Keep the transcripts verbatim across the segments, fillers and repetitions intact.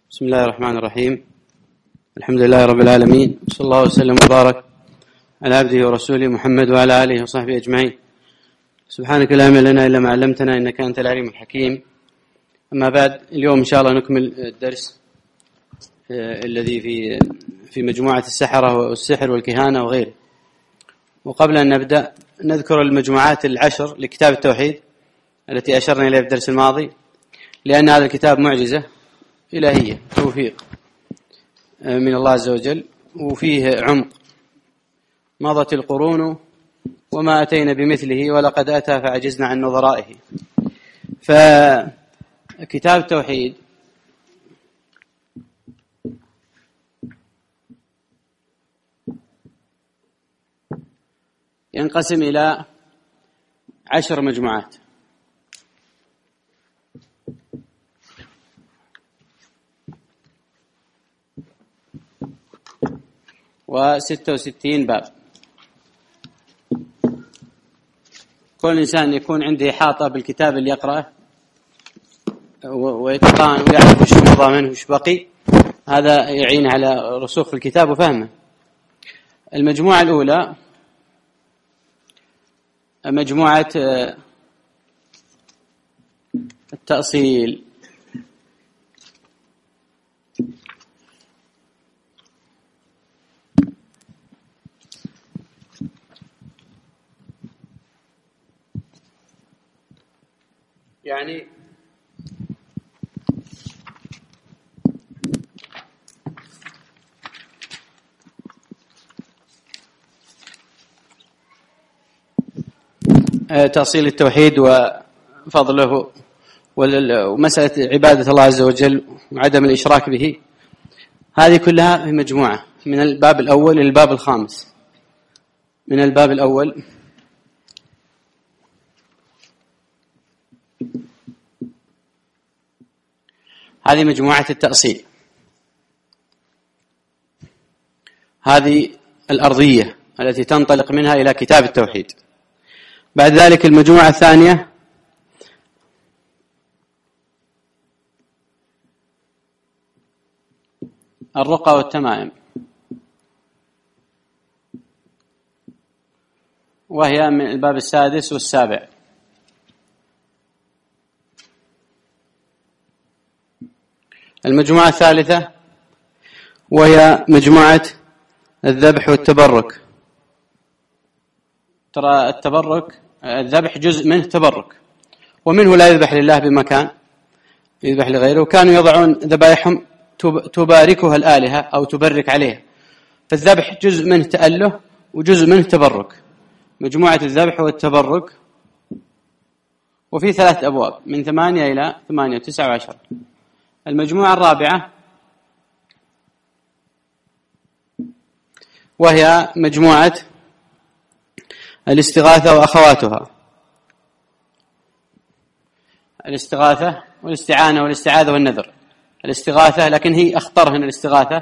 بسم الله الرحمن الرحيم. الحمد لله رب العالمين، صلى الله وسلم وبارك على عبده ورسوله محمد وعلى آله وصحبه أجمعين. سبحانك لا علم لنا إلا ما علمتنا إنك أنت العليم الحكيم. أما بعد، اليوم إن شاء الله نكمل الدرس الذي في في مجموعة السحرة والسحر والكهانة وغيره. وقبل أن نبدأ نذكر المجموعات العشر لكتاب التوحيد التي أشرنا إليها في الدرس الماضي، لأن هذا الكتاب معجزة إلهية، توفيق من الله عز وجل، وفيه عمق. مضت القرون وما أتينا بمثله ولقد أتى فعجزنا عن نظرائه. فكتاب التوحيد ينقسم إلى عشر مجموعات، وستة وستين باب. كل إنسان يكون عنده إحاطة بالكتاب اللي يقرأه ويتقان ويعرف وش مضى منه وش بقي، هذا يعين على رسوخ الكتاب وفهمه. المجموعة الأولى مجموعة التأصيل. يعني تأصيل التوحيد وفضله ومسألة عبادة الله عز وجل وعدم الإشراك به، هذه كلها في مجموعة من الباب الأول إلى الباب الخامس. من الباب الأول هذه مجموعة التأصيل، هذه الأرضية التي تنطلق منها إلى كتاب التوحيد. بعد ذلك المجموعة الثانية الرقى والتمائم، وهي من الباب السادس والسابع. المجموعة الثالثة وهي مجموعة الذبح والتبرك. ترى التبرك الذبح جزء منه تبرك، ومنه لا يذبح لله بمكان، يذبح لغيره. وكانوا يضعون ذبائحهم تباركها الآلهة أو تبرك عليها، فالذبح جزء منه تأله وجزء منه تبرك. مجموعة الذبح والتبرك، وفي ثلاث أبواب من ثمانية إلى ثمانية وتسعة وعشرة. المجموعة الرابعة وهي مجموعة الاستغاثة وأخواتها. الاستغاثة والاستعانة والاستعاذة والنذر. الاستغاثة لكن هي أخطر هنا الاستغاثة،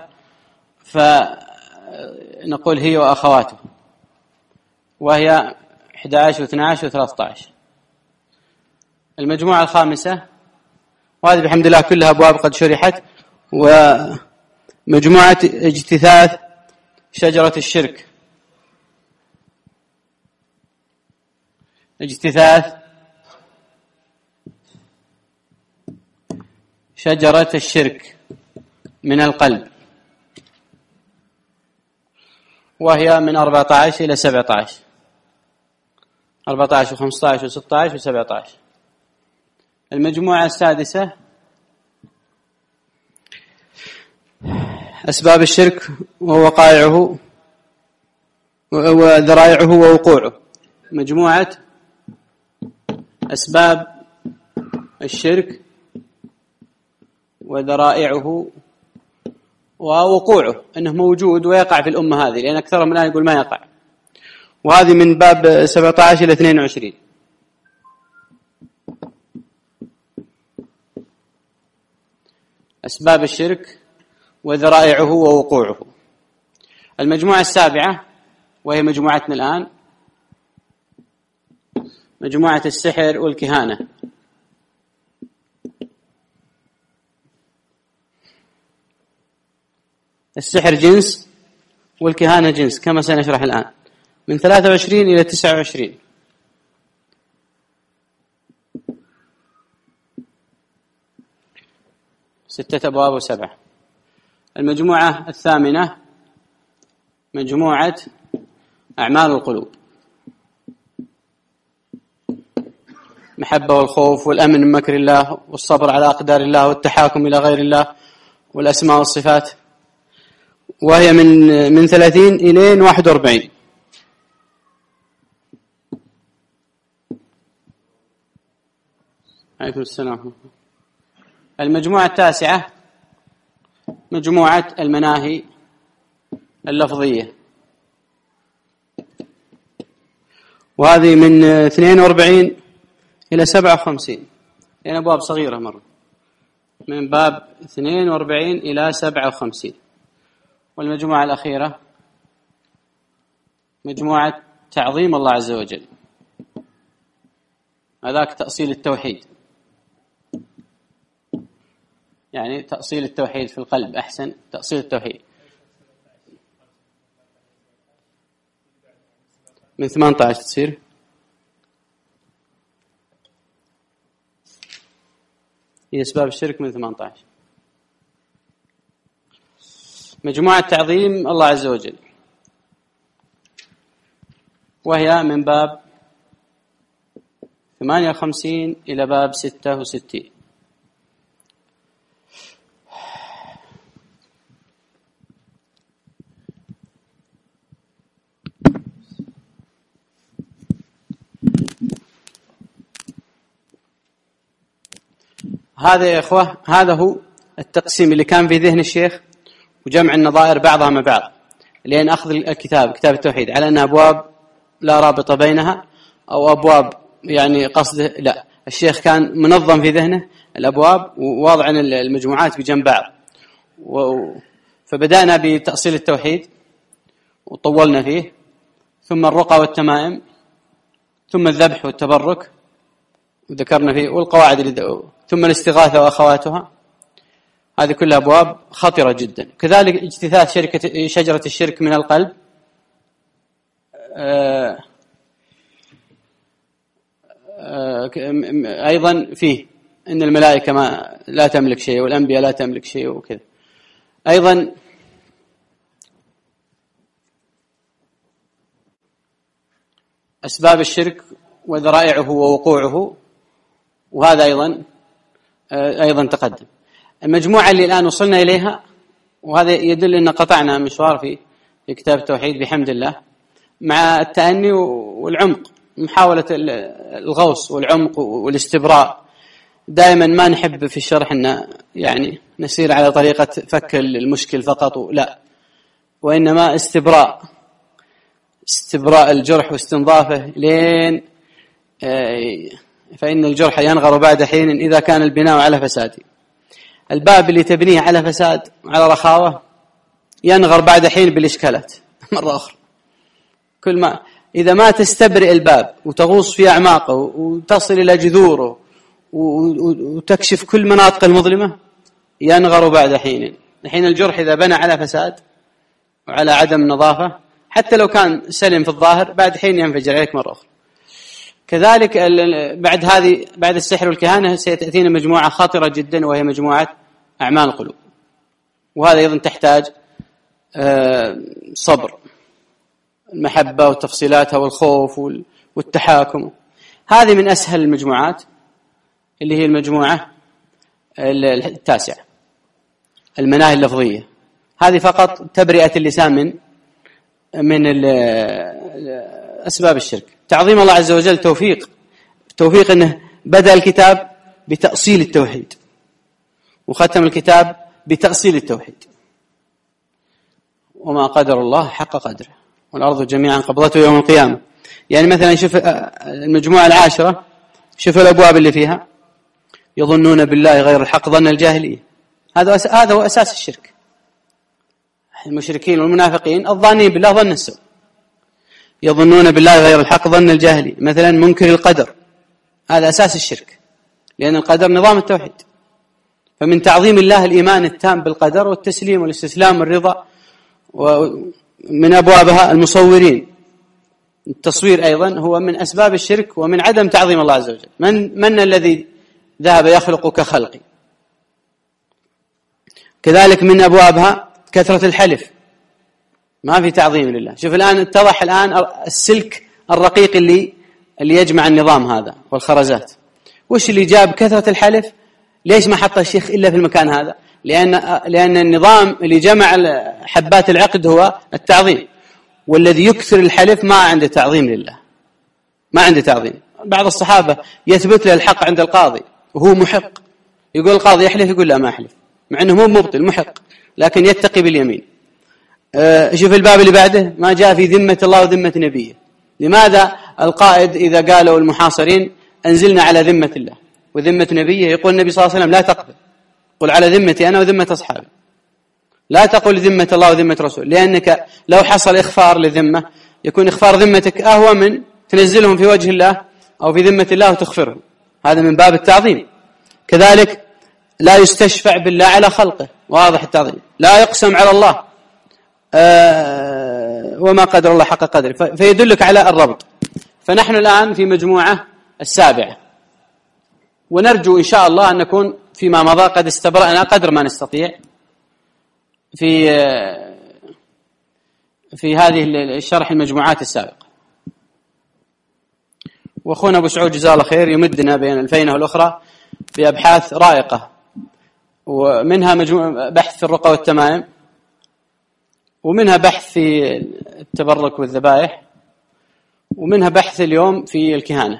فنقول هي وأخواته، وهي أحد عشر واثني عشر وثلاثة عشر. المجموعة الخامسة، وهذه بحمد الله كلها أبواب قد شرحت، ومجموعة اجتثاث شجرة الشرك. اجتثاث شجرة الشرك من القلب، وهي من أربعة عشر إلى سبعة عشر، أربعة عشر وخمسة عشر وستة عشر وسبعة عشر. المجموعة السادسة أسباب الشرك ووقائعه وذرائعه ووقوعه. مجموعة أسباب الشرك وذرائعه ووقوعه، أنه موجود ويقع في الأمة هذه، لأن أكثر من الآن يقول ما يقع. وهذه من باب سبعة عشر إلى اثنين وعشرين. أسباب الشرك وذرائعه ووقوعه. المجموعة السابعة وهي مجموعتنا الآن، مجموعة السحر والكهانة. السحر جنس والكهانة جنس كما سنشرح الآن، من ثلاثة وعشرين إلى تسعة وعشرين. ستة أبواب وسبعة. المجموعة الثامنة مجموعة أعمال القلوب، محبة والخوف والأمن من مكر الله والصبر على أقدار الله والتحاكم إلى غير الله والأسماء والصفات، وهي من من ثلاثين إلى واحد وأربعين. عليكم السلام. المجموعة التاسعة مجموعة المناهي اللفظية، وهذه من اثنين وأربعين إلى سبعة وخمسين، يعني أبواب صغيرة مرة، من باب اثنين وأربعين إلى سبعة وخمسين. والمجموعة الأخيرة مجموعة تعظيم الله عز وجل، هذاك تأصيل التوحيد، يعني تأصيل التوحيد في القلب، أحسن تأصيل التوحيد. من ثمانية عشر تصير هي أسباب الشرك من ثمانية عشر. مجموعة تعظيم الله عز وجل، وهي من باب ثمانية وخمسين إلى باب ستة وستين. هذا يا إخوة، هذا هو التقسيم اللي كان في ذهن الشيخ، وجمع النظائر بعضها مع بعض، لأن أخذ الكتاب كتاب التوحيد على أنها أبواب لا رابط بينها أو أبواب يعني قصده، لا، الشيخ كان منظم في ذهنه الأبواب وواضع المجموعات بجنب بعض. فبدأنا بتأصيل التوحيد وطولنا فيه، ثم الرقى والتمائم، ثم الذبح والتبرك وذكرنا فيه، والقواعد اللي ثم الاستغاثة وأخواتها. هذه كلها أبواب خطرة جدا. كذلك اجتثاث شركة شجرة الشرك من القلب، آآ آآ أيضا فيه أن الملائكة ما لا تملك شيء والأنبياء لا تملك شيء وكذا. أيضا أسباب الشرك وذرائعه ووقوعه، وهذا أيضا أيضا تقدم. المجموعة اللي الآن وصلنا إليها، وهذا يدل أن قطعنا مشوار في في كتاب التوحيد بحمد الله، مع التأني والعمق، محاولة الغوص والعمق والاستبراء. دائما ما نحب في الشرح أن يعني نسير على طريقة فك المشكل فقط، لا، وإنما استبراء استبراء الجرح واستنظافه، لين فإن الجرح ينغر بعد حين إذا كان البناء على فساد. الباب اللي تبنيه على فساد وعلى رخاوة ينغر بعد حين بالإشكالات مرة أخرى. كل ما إذا ما تستبرئ الباب وتغوص في أعماقه وتصل إلى جذوره وتكشف كل مناطق المظلمة، ينغر بعد حين. حين الجرح إذا بنى على فساد وعلى عدم نظافة، حتى لو كان سلم في الظاهر، بعد حين ينفجر عليك مرة أخرى. كذلك بعد هذه بعد السحر والكهانة سيتأتينا مجموعة خطرة جدا، وهي مجموعة أعمال القلوب، وهذا أيضا تحتاج صبر، المحبة وتفصيلاتها والخوف والتحاكم. هذه من أسهل المجموعات، اللي هي المجموعة التاسعة، المناهي اللفظية. هذه فقط تبرئة اللسان من من أسباب الشرك. تعظيم الله عز وجل توفيق توفيق أنه بدأ الكتاب بتأصيل التوحيد، وختم الكتاب بتأصيل التوحيد. وما قدر الله حق قدره، والأرض جميعا قبضته يوم القيامة. يعني مثلا شوف المجموعة العاشرة، شوف الأبواب اللي فيها: يظنون بالله غير الحق ظن الجاهلية. هذا هذا هو أساس الشرك. المشركين والمنافقين الظانين بالله ظن السوء. يظنون بالله غير الحق ظن الجاهلية. مثلا منكر القدر، هذا أساس الشرك، لأن القدر نظام التوحيد، فمن تعظيم الله الإيمان التام بالقدر والتسليم والاستسلام والرضا، ومن أبوابها المصورين. التصوير أيضا هو من أسباب الشرك ومن عدم تعظيم الله عز وجل. من, من الذي ذهب يخلق كخلقي؟ كذلك من أبوابها كثرة الحلف، ما في تعظيم لله. شوف الآن اتضح الآن السلك الرقيق اللي اللي يجمع النظام هذا والخرزات. وش اللي جاب كثرة الحلف؟ ليش ما حط الشيخ إلا في المكان هذا؟ لأن لأن النظام اللي جمع حبات العقد هو التعظيم، والذي يكثر الحلف ما عنده تعظيم لله، ما عنده تعظيم. بعض الصحابة يثبت له الحق عند القاضي وهو محق، يقول القاضي يحلف، يقول لا ما أحلف، مع أنه مو مبطل محق، لكن يتقي باليمين. أه شوف الباب اللي بعده، ما جاء في ذمة الله وذمة نبيه. لماذا القائد إذا قالوا المحاصرين أنزلنا على ذمة الله وذمة نبيه، يقول النبي صلى الله عليه وسلم لا تقبل، قل على ذمتي أنا وذمة أصحابي، لا تقل ذمة الله وذمة رسول، لأنك لو حصل إخفار للذمة يكون إخفار ذمتك أهوى من تنزلهم في وجه الله أو في ذمة الله وتخفرهم. هذا من باب التعظيم. كذلك لا يستشفع بالله على خلقه، واضح التعظيم. لا يقسم على الله آه وما قدر الله حق قدره، فيدلك على الربط. فنحن الآن في مجموعة السابعة، ونرجو إن شاء الله أن نكون فيما مضى قد استبرأنا قدر ما نستطيع في في هذه الشرح المجموعات السابقة. وأخونا أبو سعود جزاه الله خير يمدنا بين الفينة والأخرى بأبحاث رائقة، ومنها مجموعة بحث في الرقى والتمائم، ومنها بحث في التبرك والذبائح، ومنها بحث اليوم في الكهانة،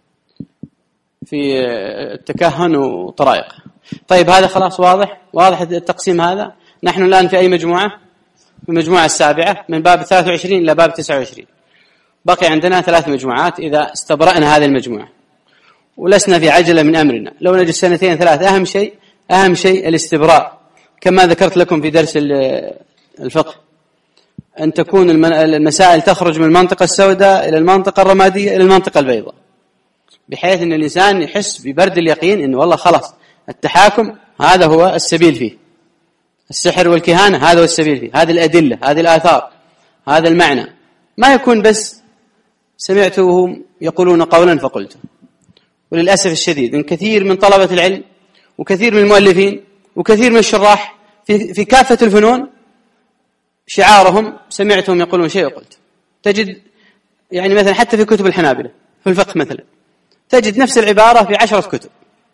في التكهن وطرائق. طيب هذا خلاص واضح واضح التقسيم هذا. نحن الآن في أي مجموعة؟ في المجموعة السابعة من باب ثلاثة وعشرين إلى باب تسعة وعشرين. بقي عندنا ثلاث مجموعات إذا استبرأنا هذه المجموعة، ولسنا في عجلة من أمرنا. لو نجد سنتين ثلاث، أهم شيء أهم شيء الاستبراء، كما ذكرت لكم في درس الفقه، أن تكون المسائل تخرج من المنطقة السوداء إلى المنطقة الرمادية إلى المنطقة البيضاء، بحيث أن الإنسان يحس ببرد اليقين أنه والله خلاص التحاكم هذا هو السبيل فيه، السحر والكهانة هذا هو السبيل فيه، هذه الأدلة، هذه الآثار، هذا المعنى. ما يكون بس سمعتهم يقولون قولا فقلت. وللأسف الشديد إن كثير من طلبة العلم وكثير من المؤلفين وكثير من الشراح في, في كافة الفنون شعارهم سمعتهم يقولون شيء وقلت. تجد يعني مثلا حتى في كتب الحنابلة في الفقه مثلا تجد نفس العبارة في عشرة كتب.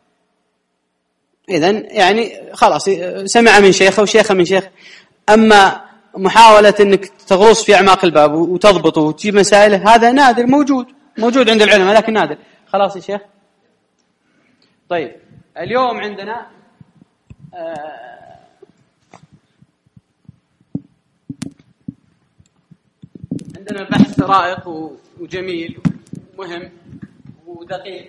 إذن يعني خلاص سمع من شيخ أو شيخة من شيخ. أما محاولة أنك تغوص في أعماق الباب وتضبطه وتجيب مسائله، هذا نادر، موجود موجود عند العلماء لكن نادر. خلاص يا شيخ. طيب اليوم عندنا آه عندنا بحث رائق وجميل ومهم ودقيق.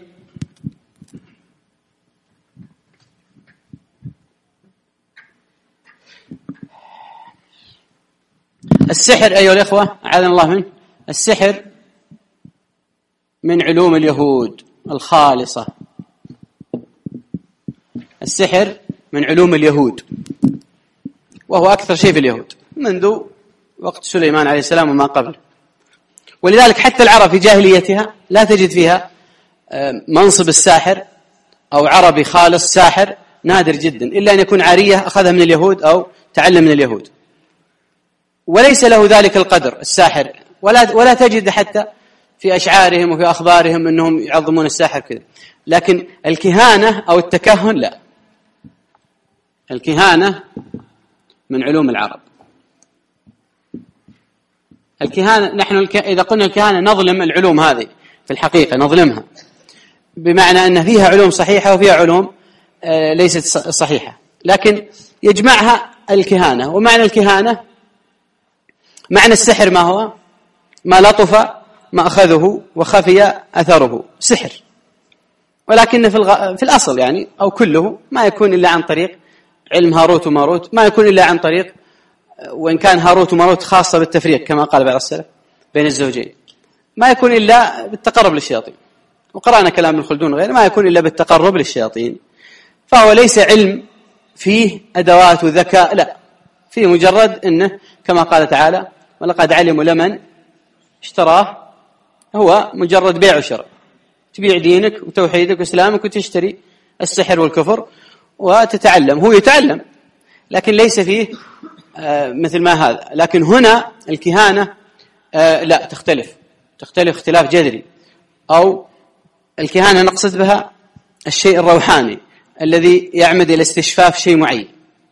السحر أيها الإخوة أعاذنا الله منه، السحر من علوم اليهود الخالصة. السحر من علوم اليهود، وهو أكثر شيء في اليهود منذ وقت سليمان عليه السلام وما قبل. ولذلك حتى العرب في جاهليتها لا تجد فيها منصب الساحر أو عربي خالص ساحر، نادر جدا، إلا أن يكون عارية أخذها من اليهود أو تعلم من اليهود، وليس له ذلك القدر الساحر، ولا ولا تجد حتى في أشعارهم وفي أخبارهم أنهم يعظمون الساحر كذا. لكن الكهانة أو التكهن لا، الكهانة من علوم العرب. الكهانة نحن الك... إذا قلنا الكهانة نظلم العلوم هذه، في الحقيقة نظلمها، بمعنى أن فيها علوم صحيحة وفيها علوم آه ليست صحيحة، لكن يجمعها الكهانة. ومعنى الكهانة معنى السحر ما هو؟ ما لطف ما أخذه وخفي أثره، سحر. ولكن في, الغ... في الأصل يعني أو كله ما يكون إلا عن طريق علم هاروت وماروت، ما يكون إلا عن طريق، وإن كان هاروت وماروت خاصة بالتفريق كما قال بعض السلف بين الزوجين، ما يكون إلا بالتقرب للشياطين. وقرأنا كلام ابن خلدون غير، ما يكون إلا بالتقرب للشياطين. فهو ليس علم فيه أدوات وذكاء، لا، فيه مجرد أنه كما قال تعالى ولقد علموا لمن اشتراه، هو مجرد بيع وشراء، تبيع دينك وتوحيدك وإسلامك وتشتري السحر والكفر وتتعلم، هو يتعلم لكن ليس فيه آه مثل ما هذا. لكن هنا الكهانة آه لا تختلف تختلف اختلاف جذري، أو الكهانة نقصد بها الشيء الروحاني الذي يعمد إلى استشفاف شيء معين.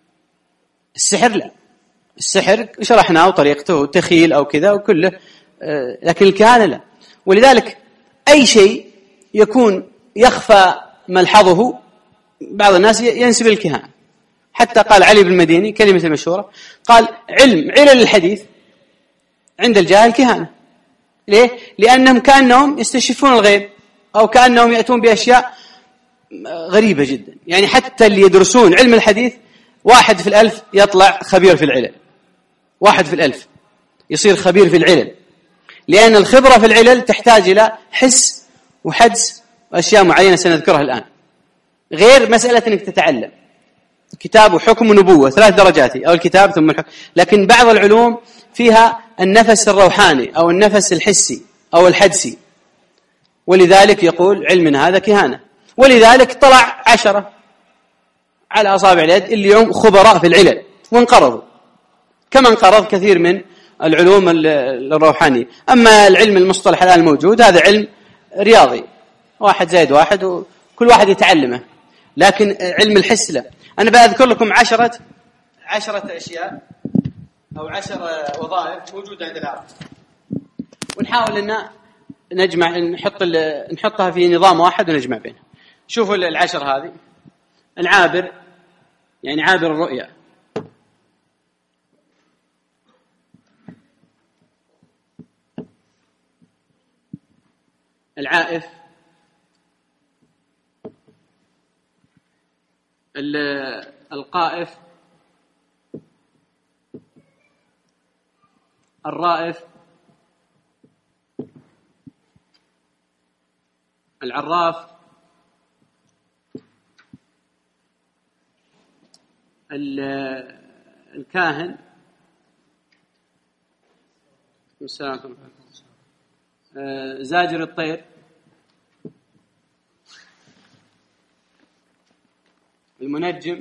السحر لا، السحر شرحناه وطريقته تخيل أو كذا وكله، آه لكن الكهانة لا. ولذلك أي شيء يكون يخفى ملحظه بعض الناس ينسب الكهانة. حتى قال علي بن المديني كلمة مشهورة، قال علم علل الحديث عند الجاهل كهانة. ليه؟ لأنهم كأنهم يستشفون الغيب، أو كأنهم يأتون بأشياء غريبة جدا. يعني حتى اللي يدرسون علم الحديث واحد في الألف يطلع خبير في العلل، واحد في الألف يصير خبير في العلل، لأن الخبرة في العلل تحتاج إلى حس وحدس وأشياء معينة سنذكرها الآن، غير مسألة أنك تتعلم كتاب وحكم ونبوة ثلاث درجات، أو الكتاب ثم الحكم. لكن بعض العلوم فيها النفس الروحاني أو النفس الحسي أو الحدسي، ولذلك يقول علمنا هذا كهانة. ولذلك طلع عشرة على أصابع اليد اليوم خبراء في العلل وانقرضوا، كما انقرض كثير من العلوم الروحانية. أما العلم المصطلح الآن الموجود هذا علم رياضي، واحد زائد واحد وكل واحد يتعلمه، لكن علم الحس لا. أنا بأذكر لكم عشرة عشرة أشياء أو عشرة وظائف موجودة عند العرب، ونحاول أن نجمع نحط نحطها في نظام واحد ونجمع بينها. شوفوا العشر هذه. العابر يعني عابر الرؤيا، العائف، القائف، الرائف، العراف، الكاهن، زاجر الطير، المنجم،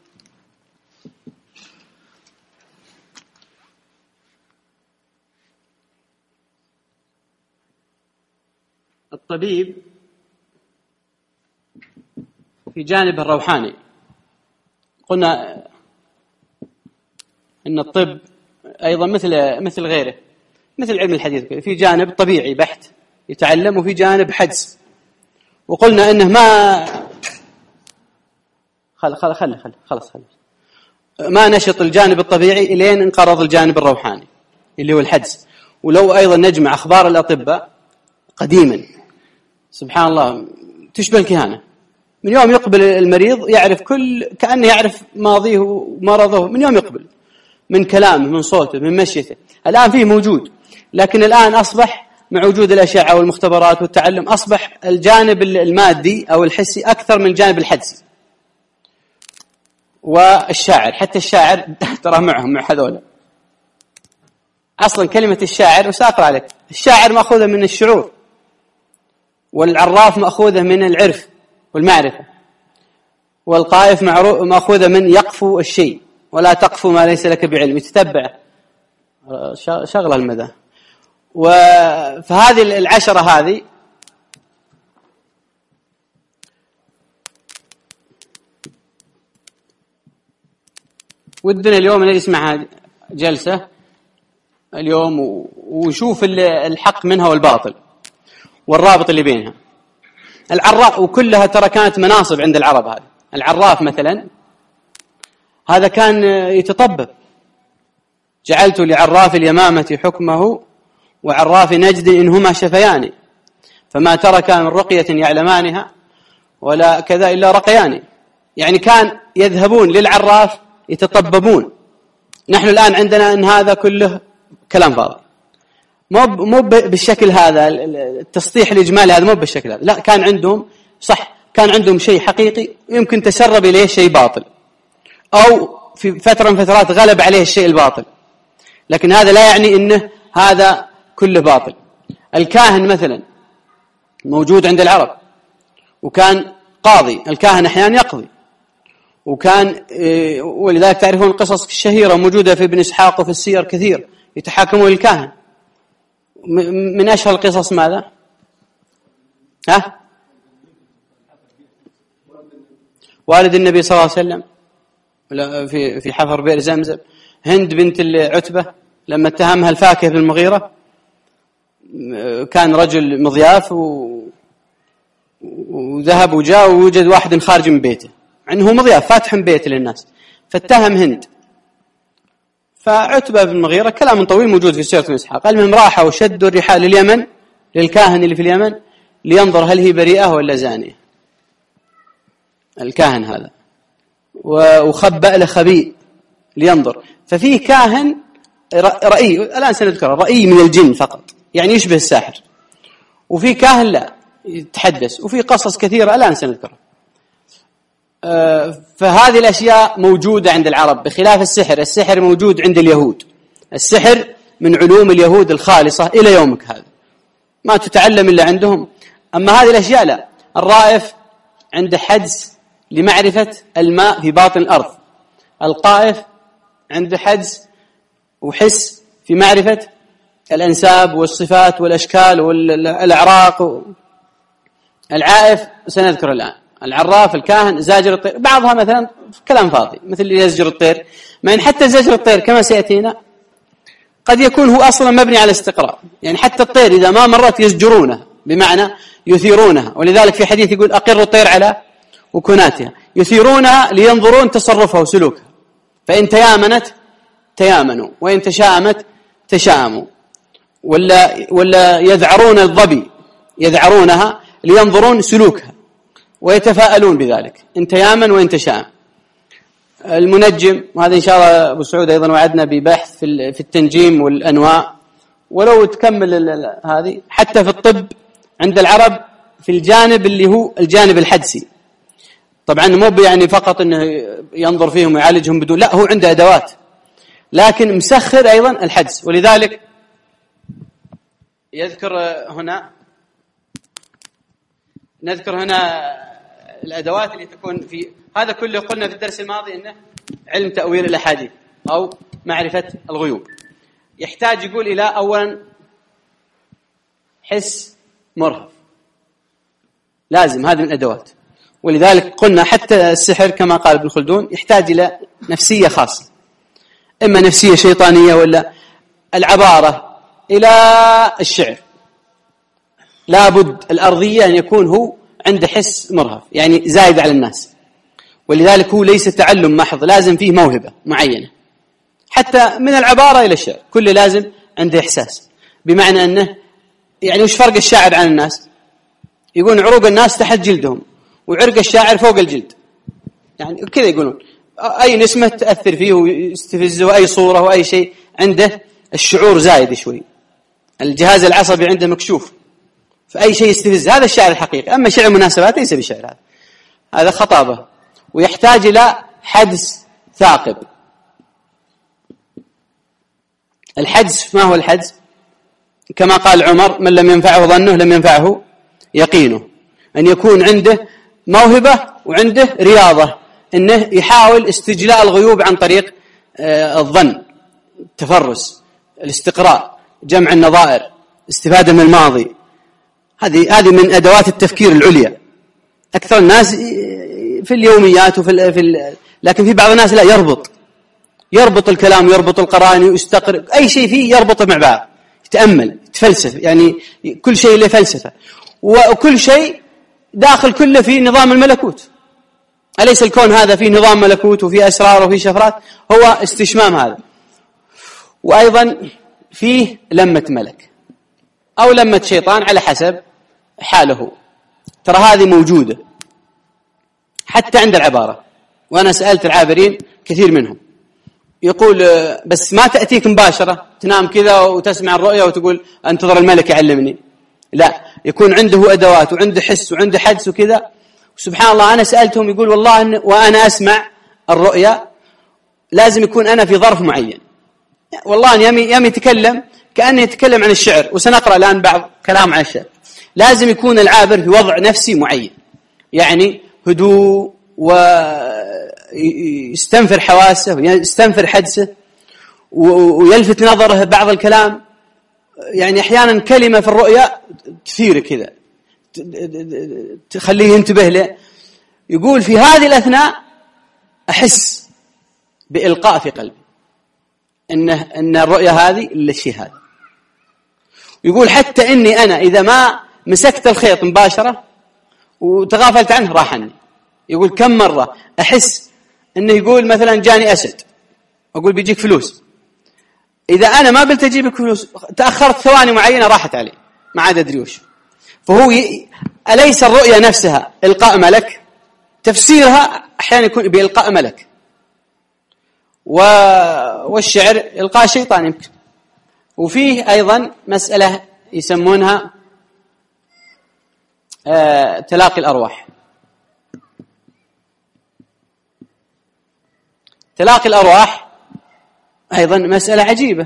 الطبيب في جانب الروحاني. قلنا إن الطب أيضا مثل مثل غيره، مثل علم الحديث في جانب طبيعي بحت يتعلم، وفي جانب حدس. وقلنا إنه ما خل خل خل خل خلاص خل ما نشط الجانب الطبيعي إلين انقرض الجانب الروحاني اللي هو الحدس. ولو أيضا نجمع أخبار الأطباء قديما سبحان الله تشبه الكهانة. من يوم يقبل المريض يعرف كل كأنه يعرف ماضيه ومرضه من يوم يقبل، من كلامه، من صوته، من مشيته. الآن فيه موجود، لكن الآن أصبح مع وجود الأشعة والمختبرات والتعلم أصبح الجانب المادي أو الحسي أكثر من الجانب الحدسي. والشاعر، حتى الشاعر ترى معهم مع هذول. أصلا كلمة الشاعر وسأقرأ عليك، الشاعر مأخوذة من الشعور، والعراف مأخوذة من العرف والمعرفة، والقائف مأخوذة من يقفو الشيء، ولا تقفو ما ليس لك بعلم، تتبع شغل المدى. فهذه العشرة هذه ودنا اليوم نجلس معها جلسة اليوم وشوف الحق منها والباطل والرابط اللي بينها. العراف وكلها ترى كانت مناصب عند العرب. هذه العراف مثلا هذا كان يتطبب، جعلت لعراف اليمامة حكمه وعراف نجد إنهما شفيان، فما ترك من رقية يعلمانها ولا كذا إلا رقيان. يعني كان يذهبون للعراف يتطببون. نحن الآن عندنا أن هذا كله كلام فاضي، مو مو بالشكل هذا، التسطيح الإجمالي هذا مو بالشكل هذا، لا، كان عندهم صح، كان عندهم شيء حقيقي يمكن تسرب إليه شيء باطل. أو في فترة من فترات غلب عليه الشيء الباطل، لكن هذا لا يعني أنه هذا كله باطل. الكاهن مثلا موجود عند العرب وكان قاضي، الكاهن أحيانا يقضي، وكان ولذلك تعرفون القصص الشهيرة موجودة في ابن إسحاق وفي السير كثير يتحاكمون للكاهن. من أشهر القصص ماذا؟ ها؟ والد النبي صلى الله عليه وسلم في في حفر بئر زمزم، هند بنت عتبة لما اتهمها الفاكهة بن المغيرة، كان رجل مضياف وذهب وجاء ووجد واحد خارج من بيته، عنه هو مضياف فاتح بيت للناس، فاتهم هند. فعتبة بن المغيرة كلام طويل موجود في سيرة ابن إسحاق، المهم راحوا وشدوا الرحال لليمن للكاهن اللي في اليمن لينظر هل هي بريئة ولا زانية، الكاهن هذا، وخبأ له خبيء لينظر. ففيه كاهن رأي، الآن سنذكره، رأي من الجن فقط، يعني يشبه الساحر، وفي كاهن لا يتحدث، وفي قصص كثيرة الآن سنذكرها. فهذه الأشياء موجودة عند العرب بخلاف السحر. السحر موجود عند اليهود، السحر من علوم اليهود الخالصة إلى يومك هذا، ما تتعلم إلا عندهم. أما هذه الأشياء لا. الرائف عنده حدس لمعرفة الماء في باطن الأرض، القائف عنده حدس وحس في معرفة الأنساب والصفات والأشكال والأعراق. العائف سنذكر الآن، العراف، الكاهن، زاجر الطير، بعضها مثلا كلام فاضي مثل اللي يزجر الطير، ما إن حتى زجر الطير كما سيأتينا قد يكون هو أصلا مبني على استقراء، يعني حتى الطير إذا ما مرت يزجرونه بمعنى يثيرونها، ولذلك في حديث يقول أقر الطير على وكناتها، يثيرونها لينظرون تصرفها وسلوكها، فإن تيامنت تيامنوا وإن تشاءمت تشاءموا. ولا, ولا يذعرون الظبي، يذعرونها لينظرون سلوكها ويتفاءلون بذلك، إن تيامن وإن تشاءم. المنجم، وهذا إن شاء الله أبو سعود أيضا وعدنا ببحث في التنجيم والأنواع، ولو تكمل هذه حتى في الطب عند العرب في الجانب اللي هو الجانب الحدسي، طبعا مو يعني فقط أنه ينظر فيهم ويعالجهم بدون، لا، هو عنده أدوات، لكن مسخر أيضا الحدس. ولذلك يذكر هنا نذكر هنا الأدوات اللي تكون في هذا كله. قلنا في الدرس الماضي أنه علم تأويل الأحاديث أو معرفة الغيوب يحتاج يقول إلى أولا حس مرهف، لازم، هذه من الأدوات. ولذلك قلنا حتى السحر كما قال ابن خلدون يحتاج إلى نفسية خاصة، إما نفسية شيطانية ولا العبارة إلى الشعر، لابد الأرضية أن يكون هو عنده حس مرهف، يعني زايد على الناس. ولذلك هو ليس تعلم محض، لازم فيه موهبة معينة، حتى من العبارة إلى الشعر كله لازم عنده إحساس، بمعنى أنه يعني وش فرق الشاعر عن الناس؟ يقولون عروق الناس تحت جلدهم وعرق الشاعر فوق الجلد، يعني كذا يقولون، أي نسمة تأثر فيه ويستفزه، وأي صورة وأي شيء عنده الشعور زايد شوي، الجهاز العصبي عنده مكشوف، فأي شيء يستفز، هذا الشعر الحقيقي. أما شعر مناسبات ليس بشعر، هذا هذا خطابة، ويحتاج إلى حدس ثاقب. الحدس، ما هو الحدس؟ كما قال عمر: من لم ينفعه ظنه لم ينفعه يقينه، أن يكون عنده موهبة وعنده رياضة، أنه يحاول استجلاء الغيوب عن طريق الظن، التفرس، الاستقراء، جمع النظائر، استفادة من الماضي. هذه هذه من أدوات التفكير العليا. أكثر الناس في اليوميات وفي ال في ال لكن في بعض الناس لا، يربط يربط الكلام، يربط القرائن، ويستقر أي شيء فيه يربطه مع بعض، يتأمل، يتفلسف، يعني كل شيء له فلسفة، وكل شيء داخل كله في نظام الملكوت. أليس الكون هذا فيه نظام ملكوت وفيه أسرار وفيه شفرات؟ هو استشمام هذا. وأيضا فيه لمة ملك أو لمة شيطان على حسب حاله. ترى هذه موجودة حتى عند العبارة، وأنا سألت العابرين كثير منهم يقول بس ما تأتيك مباشرة، تنام كذا وتسمع الرؤية وتقول انتظر الملك يعلمني. لا، يكون عنده أدوات وعنده حس وعنده حدس وكذا. سبحان الله، أنا سألتهم يقول والله إن وأنا أسمع الرؤيا لازم يكون أنا في ظرف معين. والله يمي يمي يتكلم كأنه يتكلم عن الشعر، وسنقرأ الآن بعض كلام عن الشعر. لازم يكون العابر في وضع نفسي معين، يعني هدوء ويستنفر حواسه ويستنفر حدسه ويلفت نظره بعض الكلام. يعني أحيانا كلمة في الرؤيا تثير كذا تخليه ينتبه له. يقول في هذه الأثناء أحس بإلقاء في قلبي إنه إن الرؤيا هذه للشيء هذا. يقول حتى إني أنا إذا ما مسكت الخيط مباشرة وتغافلت عنه راح عني. يقول كم مرة أحس إنه يقول مثلا جاني أسد، أقول بيجيك فلوس، إذا أنا ما قلت أجيبك فلوس تأخرت ثواني معينة راحت علي ما عاد أدري وش. فهو ي... أليس الرؤيا نفسها إلقاء ملك؟ تفسيرها أحيانا يكون بإلقاء ملك، و... والشعر إلقاء شيطان يمكن. وفيه أيضا مسألة يسمونها آه... تلاقي الأرواح. تلاقي الأرواح أيضا مسألة عجيبة.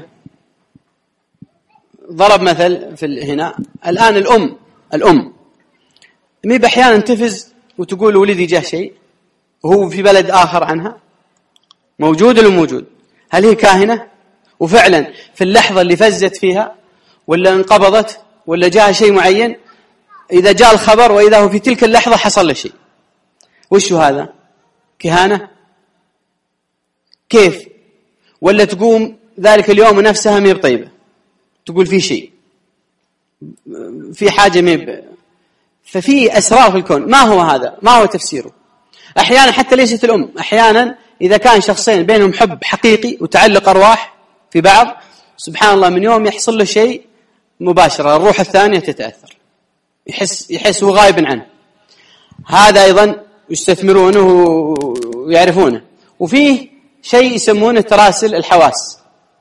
ضرب مثل في هنا الآن الأم الأم مي بأحيانا تفز وتقول ولدي جاه شيء وهو في بلد آخر عنها، موجود ولا موجود؟ هل هي كاهنة؟ وفعلا في اللحظة اللي فزت فيها ولا انقبضت ولا جاء شيء معين، إذا جاء الخبر وإذا هو في تلك اللحظة حصل له شيء. وش هذا؟ كهانة؟ كيف؟ ولا تقوم ذلك اليوم نفسها مي بطيبة تقول في شيء، في حاجة مي ب... ففي أسرار في الكون. ما هو هذا؟ ما هو تفسيره؟ أحيانا حتى ليست الأم، أحيانا إذا كان شخصين بينهم حب حقيقي وتعلق أرواح في بعض، سبحان الله من يوم يحصل له شيء مباشرة الروح الثانية تتأثر، يحس يحس هو غائب عنه. هذا أيضا يستثمرونه ويعرفونه. وفيه شيء يسمونه تراسل الحواس.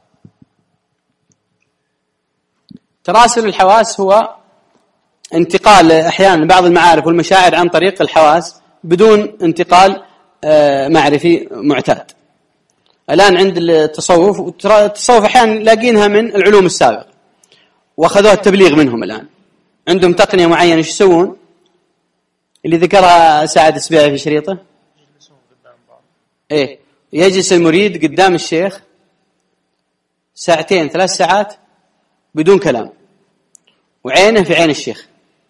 تراسل الحواس هو انتقال أحيانا بعض المعارف والمشاعر عن طريق الحواس بدون انتقال معرفي معتاد. الآن عند التصوف، والتصوف أحيانا لاقينها من العلوم السابقة وأخذوها التبليغ منهم. الآن عندهم تقنية معينة ايش يسوون؟ اللي ذكرها سعد السبيعي في شريطه، ايه يجلس المريد قدام الشيخ ساعتين ثلاث ساعات بدون كلام، وعينه في عين الشيخ،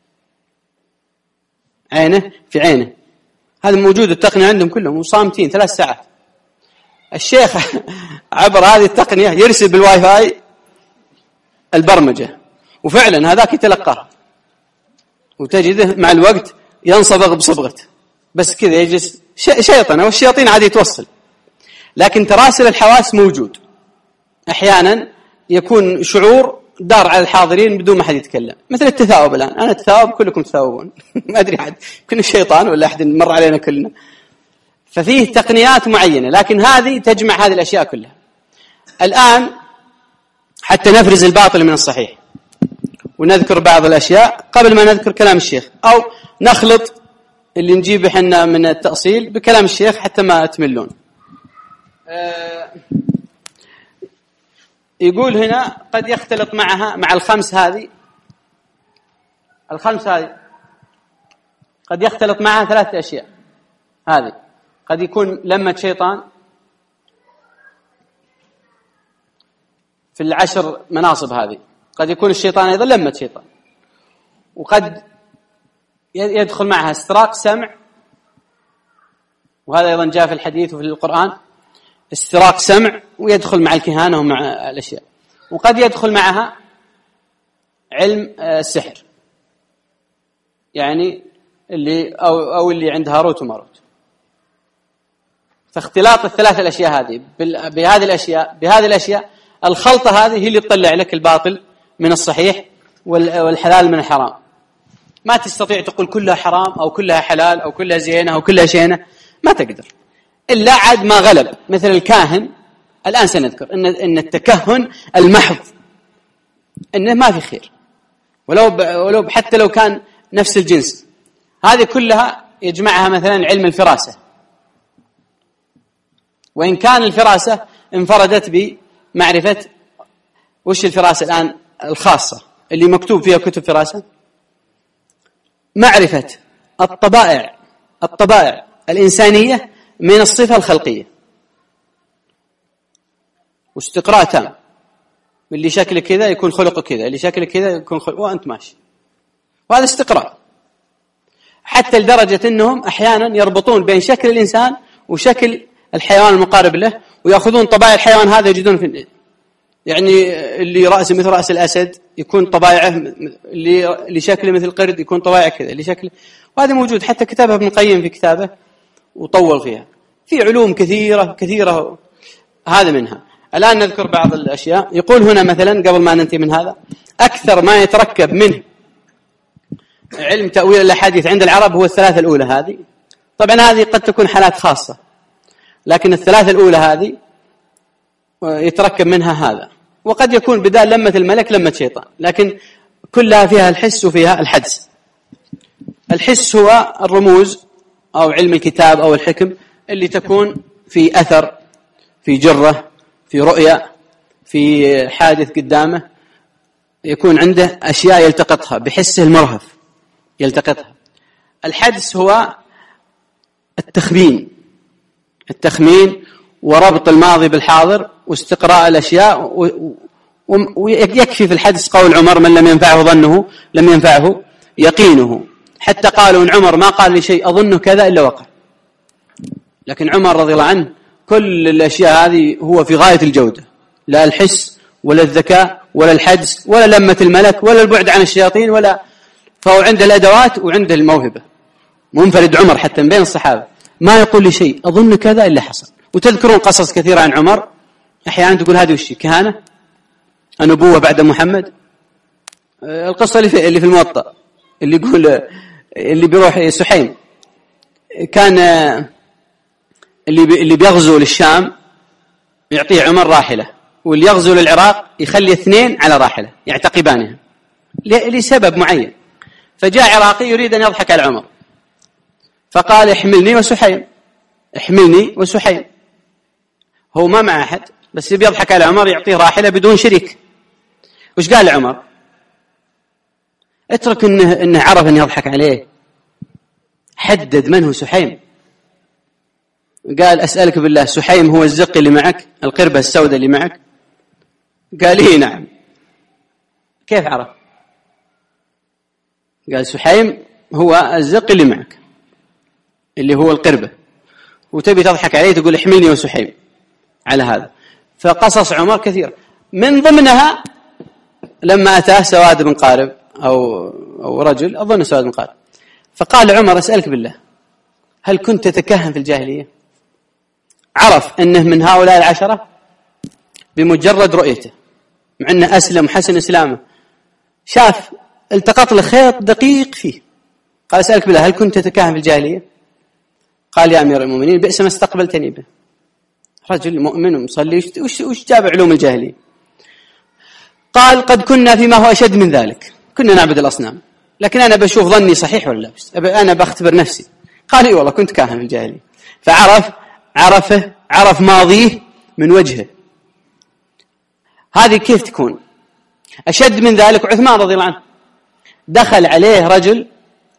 عينه في عينه. هذا موجود التقنية عندهم كلهم، وصامتين ثلاث ساعات. الشيخ عبر هذه التقنية يرسل بالواي فاي البرمجة، وفعلا هذاك يتلقاها وتجده مع الوقت ينصبغ بصبغته، بس كذا يجلس شيطان، والشياطين عادي يتوصل. لكن تراسل الحواس موجود. أحيانا يكون شعور دار على الحاضرين بدون ما حد يتكلم، مثل التثاؤب. الآن أنا أتثاؤب كلكم تثاؤبون ما أدري حد، كنا الشيطان ولا أحد مر علينا كلنا. ففيه تقنيات معينة، لكن هذه تجمع هذه الأشياء كلها. الآن حتى نفرز الباطل من الصحيح ونذكر بعض الأشياء قبل ما نذكر كلام الشيخ، أو نخلط اللي نجيب إحنا من التأصيل بكلام الشيخ حتى ما تملون. أه يقول هنا قد يختلط معها مع الخمس هذه الخمس هذه قد يختلط معها ثلاثة أشياء. هذه قد يكون لمة شيطان في العشر مناصب، هذه قد يكون الشيطان أيضا لمة شيطان، وقد يدخل معها استراق سمع، وهذا أيضا جاء في الحديث وفي القرآن، استراق سمع ويدخل مع الكهانة ومع الأشياء. وقد يدخل معها علم السحر، يعني اللي أو, أو اللي عند هاروت وماروت. فاختلاط الثلاث الأشياء هذه بهذه الأشياء بهذه الأشياء الخلطة هذه هي اللي تطلع لك الباطل من الصحيح والحلال من الحرام. ما تستطيع تقول كلها حرام أو كلها حلال أو كلها زينة أو كلها شينة، ما تقدر إلا عاد ما غلب. مثل الكاهن الآن سنذكر إن إن التكهن المحض إنه ما في خير، ولو ولو حتى لو كان نفس الجنس. هذه كلها يجمعها مثلا علم الفراسة. وإن كان الفراسة انفردت بمعرفة وش الفراسة الآن الخاصة اللي مكتوب فيها كتب فراسة، معرفة الطبائع الطبائع الإنسانية من الصفة الخلقية، واستقراء تام، اللي شكله كذا يكون خلقه كذا، اللي شكله كذا يكون خلقه، وأنت ماشي. وهذا استقراء، حتى لدرجة أنهم أحيانا يربطون بين شكل الإنسان وشكل الحيوان المقارب له، ويأخذون طبائع الحيوان هذا يجدون في، يعني اللي رأسه مثل رأس الأسد يكون طبائعه، اللي اللي شكله مثل القرد يكون طبائعه كذا، اللي شكله، وهذا موجود حتى كتابه ابن القيم في كتابه وطول فيها، في علوم كثيرة كثيرة. هذا منها. الآن نذكر بعض الأشياء. يقول هنا مثلا قبل ما ننتهي من هذا، أكثر ما يتركب منه علم تأويل الأحاديث عند العرب هو الثلاثة الأولى هذه. طبعا هذه قد تكون حالات خاصة، لكن الثلاثة الأولى هذه يتركب منها هذا، وقد يكون بدال لمة الملك لمة شيطان، لكن كلها فيها الحس وفيها الحدس. الحس هو الرموز أو علم الكتاب أو الحكم اللي تكون في أثر، في جرة، في رؤية، في حادث قدامه، يكون عنده أشياء يلتقطها بحسه المرهف يلتقطها. الحدس هو التخمين التخمين وربط الماضي بالحاضر واستقراء الأشياء، ويكفي في الحدس قول عمر: من لم ينفعه ظنه لم ينفعه يقينه. حتى قالوا إن عمر ما قال لي شيء أظنه كذا إلا وقع. لكن عمر رضي الله عنه كل الأشياء هذه هو في غاية الجودة، لا الحس ولا الذكاء ولا الحدس ولا لمة الملك ولا البعد عن الشياطين، ولا، فهو عنده الأدوات وعنده الموهبة. منفرد عمر حتى من بين الصحابة، ما يقول لي شيء أظن كذا إلا حصل. وتذكرون قصص كثيرة عن عمر، أحيانا تقول هذه وش كهانة، النبوة بعد محمد. القصة اللي في اللي في الموطأ اللي يقول اللي بيروح سحيم، كان اللي اللي بيغزو للشام يعطيه عمر راحلة، واللي يغزو للعراق يخلي اثنين على راحلة يعتقبانها لسبب معين. فجاء عراقي يريد أن يضحك على عمر، فقال: احملني وسحيم، احملني وسحيم. هو ما مع أحد، بس بيضحك على عمر، يعطيه راحلة بدون شريك. وش قال لعمر؟ اترك إنه, إنه عرف أن يضحك عليه، حدد من هو سحيم. قال: أسألك بالله، سحيم هو الزق اللي معك، القربة السوداء اللي معك؟ قال: إيه نعم. كيف عرف؟ قال: سحيم هو الزق اللي معك اللي هو القربة، وتبي تضحك عليه تقول احملني وسحيم على هذا. فقصص عمر كثير، من ضمنها لما أتاه سواد بن قارب أو, أو رجل أظن سواد بن قارب، فقال عمر: أسألك بالله، هل كنت تتكهن في الجاهلية؟ عرف أنه من هؤلاء العشرة بمجرد رؤيته، مع أنه أسلم حسن إسلامه، شاف التقط له خيط دقيق فيه. قال: أسألك بالله، هل كنت تتكهن في الجاهلية؟ قال: يا أمير المؤمنين، بئس ما استقبلتني به، رجل مؤمن ومصلي، وش, وش جاب علوم الجاهلية؟ قال: قد كنا فيما هو أشد من ذلك، كنا نعبد الأصنام، لكن أنا بشوف ظني صحيح ولا لا، أنا بختبر نفسي. قال: إيه والله كنت كاهن في الجاهلية. فعرف عرفه عرف ماضيه من وجهه. هذه كيف تكون أشد من ذلك؟ عثمان رضي الله عنه دخل عليه رجل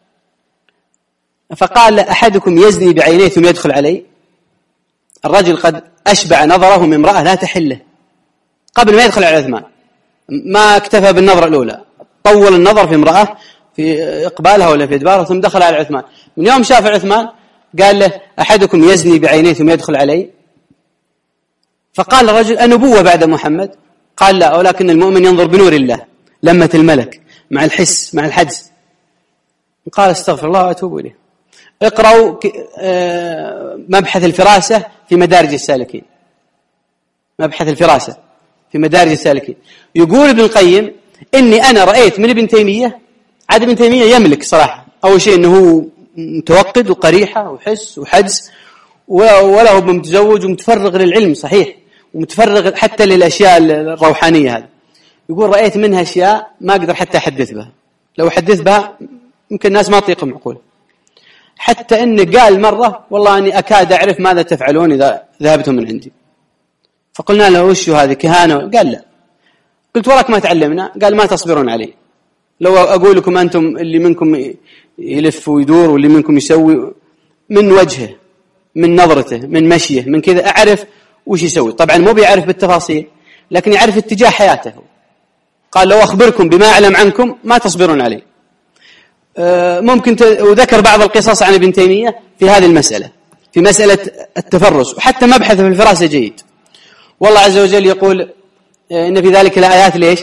فقال: أحدكم يزني بعينيه ثم يدخل علي. الرجل قد أشبع نظره من امرأة لا تحله قبل ما يدخل على عثمان، ما اكتفى بالنظرة الأولى، طول النظر في امرأة في إقبالها ولا في إدبارها، ثم دخل على عثمان. من يوم شاف عثمان قال له: أحدكم يزني بعينيه ثم يدخل علي. فقال الرجل: النبوة بعد محمد؟ قال: لا، ولكن المؤمن ينظر بنور الله، لمة الملك مع الحس مع الحدس. قال: استغفر الله وأتوب إليه. اقرأوا مبحث الفراسة في مدارج السالكين، مبحث الفراسة في مدارج السالكين. يقول ابن القيم: إني أنا رأيت من ابن تيمية، عاد ابن تيمية يملك صراحة أول شيء أنه هو متوقد وقريحة وحس وحدس، وله متزوج ومتفرغ للعلم صحيح، ومتفرغ حتى للأشياء الروحانية. هذا يقول: رأيت منها أشياء ما أقدر حتى أحدث بها، لو أحدث بها يمكن الناس ما تطيق معقولة. حتى إنه قال مرة والله أني أكاد أعرف ماذا تفعلون إذا ذهبتم من عندي. فقلنا له وش هذه كهانة؟ قال لا. قلت وراك ما تعلمنا؟ قال ما تصبرون عليه. لو أقول لكم أنتم اللي منكم يلف ويدور واللي منكم يسوي، من وجهه، من نظرته، من مشيه، من كذا أعرف وش يسوي. طبعا مو بيعرف بالتفاصيل لكن يعرف اتجاه حياته. قال لو أخبركم بما أعلم عنكم ما تصبرون عليه. ممكن ت... وذكر بعض القصص عن ابن تيمية في هذه المسألة، في مسألة التفرس، وحتى مبحث في الفراسة جيد. والله عز وجل يقول إن في ذلك الآيات ليش؟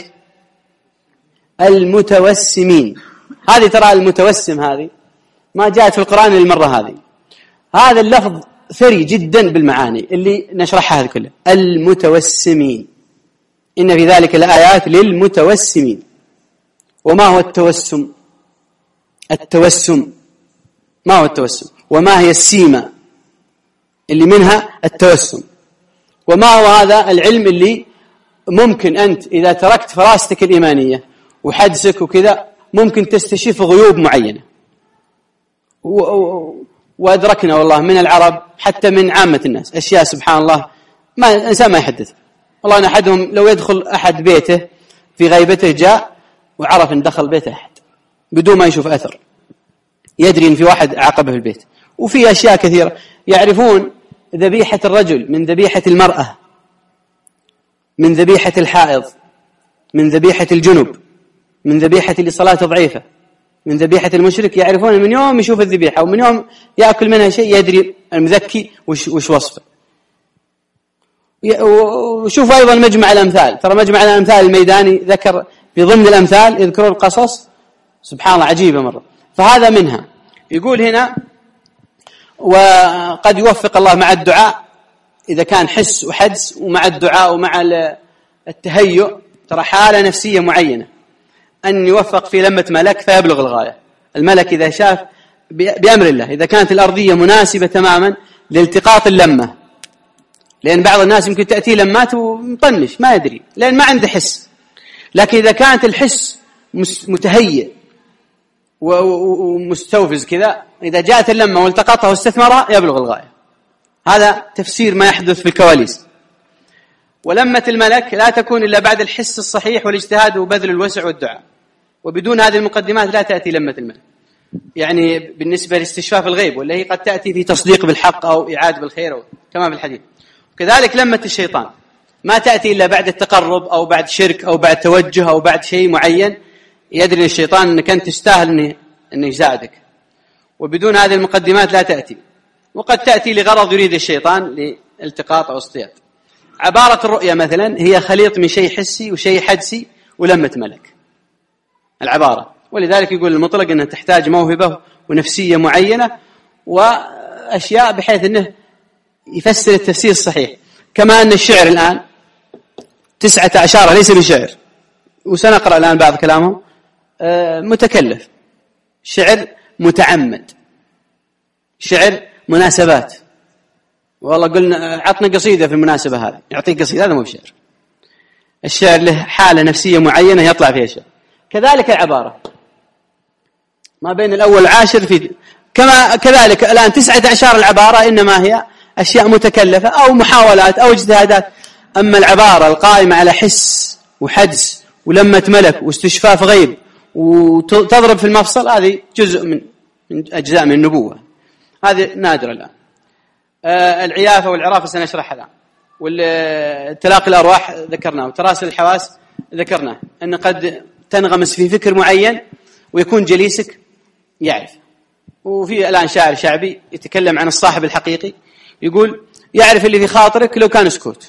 المتوسمين. هذه ترى المتوسم هذه ما جاءت في القرآن للمرة هذه. هذا اللفظ ثري جدا بالمعاني اللي نشرحها هذه كلها. المتوسمين، إن في ذلك الآيات للمتوسمين. وما هو التوسم؟ التوسم ما هو التوسم؟ وما هي السيمة اللي منها التوسم؟ وما هو هذا العلم اللي ممكن أنت إذا تركت فراستك الإيمانية وحدسك وكذا ممكن تستشف غيوب معينة. وأدركنا والله من العرب حتى من عامة الناس أشياء سبحان الله ما إنسان ما يحدث. والله أن أحدهم لو يدخل أحد بيته في غيبته جاء وعرف أن دخل بيت أحد بدون ما يشوف أثر، يدري أن في واحد عاقبه في البيت. وفي أشياء كثيرة يعرفون ذبيحة الرجل من ذبيحة المرأة، من ذبيحة الحائض، من ذبيحة الجنب، من ذبيحة لصلاة ضعيفة، من ذبيحة المشرك. يعرفون من يوم يشوف الذبيحة ومن يوم يأكل منها شيء يدري المذكي وش, وش وصفه. وشوف أيضا مجمع الأمثال، ترى مجمع الأمثال الميداني ذكر في ضمن الأمثال يذكرون القصص سبحان الله عجيبة مرة. فهذا منها. يقول هنا وقد يوفق الله مع الدعاء إذا كان حس وحدس، ومع الدعاء ومع التهيؤ ترى حالة نفسية معينة أن يوفق في لمة ملك فيبلغ الغاية. الملك إذا شاف بأمر الله إذا كانت الأرضية مناسبة تماما لالتقاط اللمة، لأن بعض الناس يمكن تأتي لمات ومطنش ما يدري لأن ما عنده حس، لكن إذا كانت الحس متهيئ ومستوفز كذا إذا جاءت اللمة والتقطها واستثمرها يبلغ الغاية. هذا تفسير ما يحدث في الكواليس. ولمة الملك لا تكون إلا بعد الحس الصحيح والاجتهاد وبذل الوسع والدعاء، وبدون هذه المقدمات لا تأتي لمة الملك. يعني بالنسبة لاستشفاف الغيب واللي هي قد تأتي في تصديق بالحق أو إعادة بالخير كما في الحديث. كذلك لمة الشيطان ما تأتي إلا بعد التقرب أو بعد شرك أو بعد توجه أو بعد شيء معين يدري الشيطان أنك أنت تستاهل أنه, إنه يساعدك، وبدون هذه المقدمات لا تأتي. وقد تأتي لغرض يريد الشيطان لالتقاط أو اصطياد. عبارة الرؤية مثلا هي خليط من شيء حسي وشيء حدسي ولمة ملك العبارة. ولذلك يقول المطلق أنها تحتاج موهبة ونفسية معينة وأشياء بحيث أنه يفسر التفسير الصحيح. كما أن الشعر الآن تسعة عشر ليس بشعر، وسنقرأ الآن بعض كلامه متكلف، شعر متعمد، شعر مناسبات. والله قلنا عطنا قصيدة في المناسبة هذه يعطيك قصيدة، هذا مو بشعر. الشعر له حالة نفسية معينة يطلع فيها شعر. كذلك العبارة ما بين الأول والعاشر في كما كذلك الآن تسعة عشر العبارة إنما هي أشياء متكلفة أو محاولات أو اجتهادات. أما العبارة القائمة على حس وحدس ولمة ملك واستشفاف غيب وتضرب في المفصل هذه جزء من أجزاء من النبوة، هذه نادرة الآن. آه العيافة والعرافة سنشرحها الآن. والتلاقي الأرواح ذكرناه، وتراسل الحواس ذكرناه، أن قد تنغمس في فكر معين ويكون جليسك يعرف. وفي الآن شاعر شعبي يتكلم عن الصاحب الحقيقي يقول يعرف اللي في خاطرك لو كان سكوت.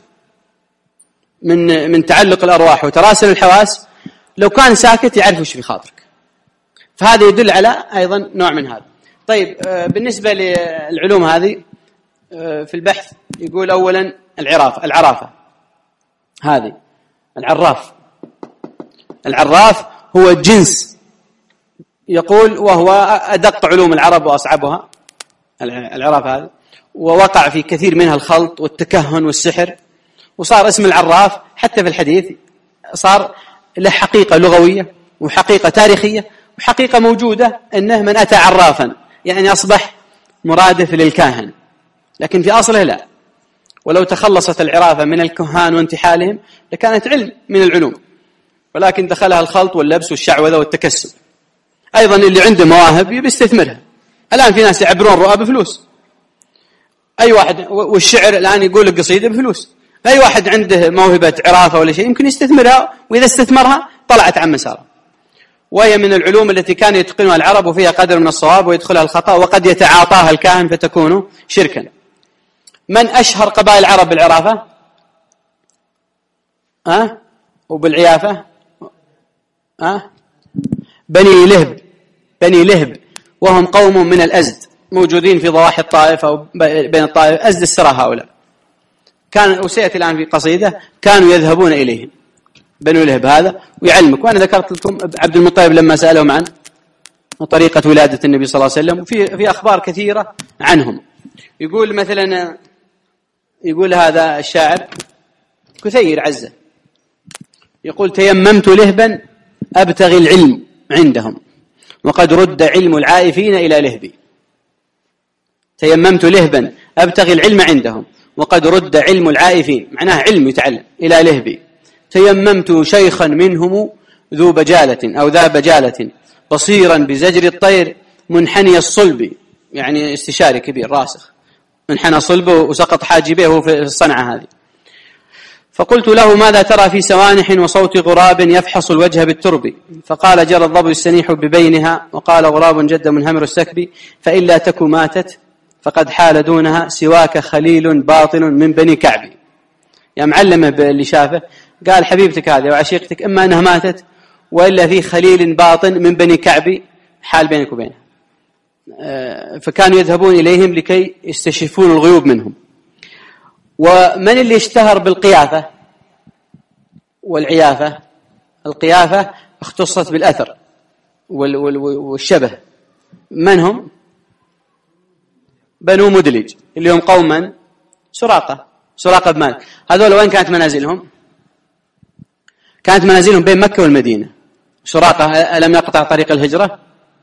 من من تعلق الأرواح وتراسل الحواس لو كان ساكت يعرف وش في خاطرك. فهذا يدل على أيضا نوع من هذا. طيب بالنسبة للعلوم هذه في البحث يقول أولا العرافة العرافة هذه العراف العراف هو جنس يقول وهو أدق علوم العرب وأصعبها العرافة هذه، ووقع في كثير منها الخلط والتكهن والسحر، وصار اسم العراف حتى في الحديث صار له حقيقة لغوية وحقيقة تاريخية وحقيقة موجودة أنه من أتى عرافا يعني أصبح مرادف للكاهن، لكن في أصله لا. ولو تخلصت العرافة من الكهان وانتحالهم لكانت علم من العلوم، ولكن دخلها الخلط واللبس والشعوذة والتكسب. أيضا اللي عنده مواهب يستثمرها. الآن في ناس يعبرون رؤى بفلوس، أي واحد، والشعر الآن يقول القصيدة بفلوس. أي واحد عنده موهبة عرافة ولا شيء يمكن يستثمرها، وإذا استثمرها طلعت عن مساره. وهي من العلوم التي كان يتقنها العرب وفيها قدر من الصواب ويدخلها الخطأ، وقد يتعاطاها الكاهن فتكون شركا. من أشهر قبائل العرب بالعرافة أه؟ وبالعيافة أه؟ بني لهب. بني لهب وهم قوم من الأزد موجودين في ضواحي الطائف أو بين الطائف، أزد السرى هؤلاء. كان وسيأتي الآن في قصيدة كانوا يذهبون إليهم بنو لهب هذا ويعلمك. وأنا ذكرت لكم عبد المطلب لما سألهم عن طريقة ولادة النبي صلى الله عليه وسلم، وفي في أخبار كثيرة عنهم. يقول مثلا، يقول هذا الشاعر كثير عزة، يقول: تيممت لهبا أبتغي العلم عندهم وقد رد علم العائفين إلى لهبي. تيممت لهبا أبتغي العلم عندهم وقد رد علم العائفين، معناه علم يتعلم، إلى لهبي. تيممت شيخا منهم ذو بجالة أو ذا بجالة بصيرا بزجر الطير منحني الصلب، يعني استشاري كبير راسخ، منحنى صلبه وسقط حاجبه في الصنعة هذه. فقلت له: ماذا ترى في سوانح وصوت غراب يفحص الوجه بالترب؟ فقال: جرى الضب السنيح ببينها. وقال غراب جد منهمر السكب: فإلا تك ماتت فقد حال دونها سواك خليل باطن من بني كعب. يا معلمه اللي شافه قال: حبيبتك هذه وعشيقتك إما أنها ماتت وإلا في خليل باطن من بني كعب حال بينك وبينها. فكانوا يذهبون إليهم لكي يستشفون الغيوب منهم. ومن اللي اشتهر بالقيافة والعيافة؟ القيافة اختصت بالأثر والشبه. من هم؟ بنو مدلج اللي هم قوما سراقة سراقة بمالك. هذول وين كانت منازلهم؟ كانت منازلهم بين مكة والمدينة. سراقة ألم يقطع طريق الهجرة؟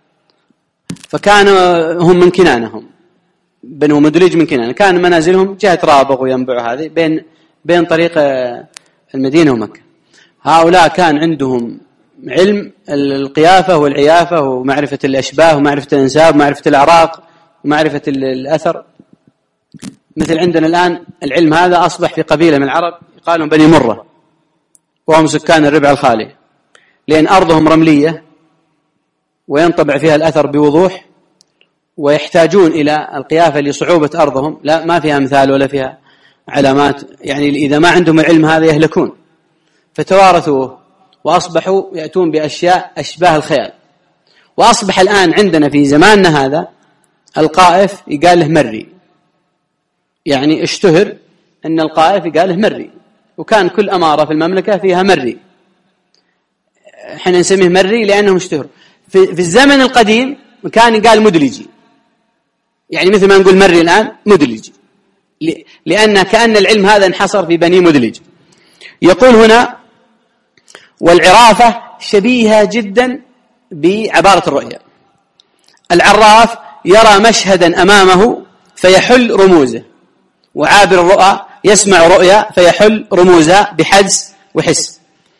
فكانوا هم من كنانهم، بنو مدلج من كنانة، كان منازلهم جهة رابغ وينبع، هذه بين بين طريق المدينة ومكة. هؤلاء كان عندهم علم القيافة والعيافة ومعرفة الأشباه ومعرفة الأنساب ومعرفة الأعراق ومعرفة الأثر. مثل عندنا الآن العلم هذا أصبح في قبيلة من العرب يقالون بني مرة، وهم سكان الربع الخالي، لأن أرضهم رملية وينطبع فيها الأثر بوضوح، ويحتاجون إلى القيافة لصعوبة أرضهم، لا ما فيها أمثال ولا فيها علامات، يعني إذا ما عندهم العلم هذا يهلكون. فتوارثوه وأصبحوا يأتون بأشياء أشباه الخيال. وأصبح الآن عندنا في زماننا هذا القائف يقال له مري، يعني اشتهر أن القائف يقال له مري، وكان كل أمارة في المملكة فيها مري. احنا نسميه مري لأنه اشتهر. في, في الزمن القديم كان يقال مدلجي، يعني مثل ما نقول مري الآن مدلجي، لأن كأن العلم هذا انحصر في بني مدلج. يقول هنا: والعرافة شبيهة جدا بعبارة الرؤيا. العراف يرى مشهدا أمامه فيحل رموزه، وعابر الرؤى يسمع رؤيا فيحل رموزها بحدس وحس.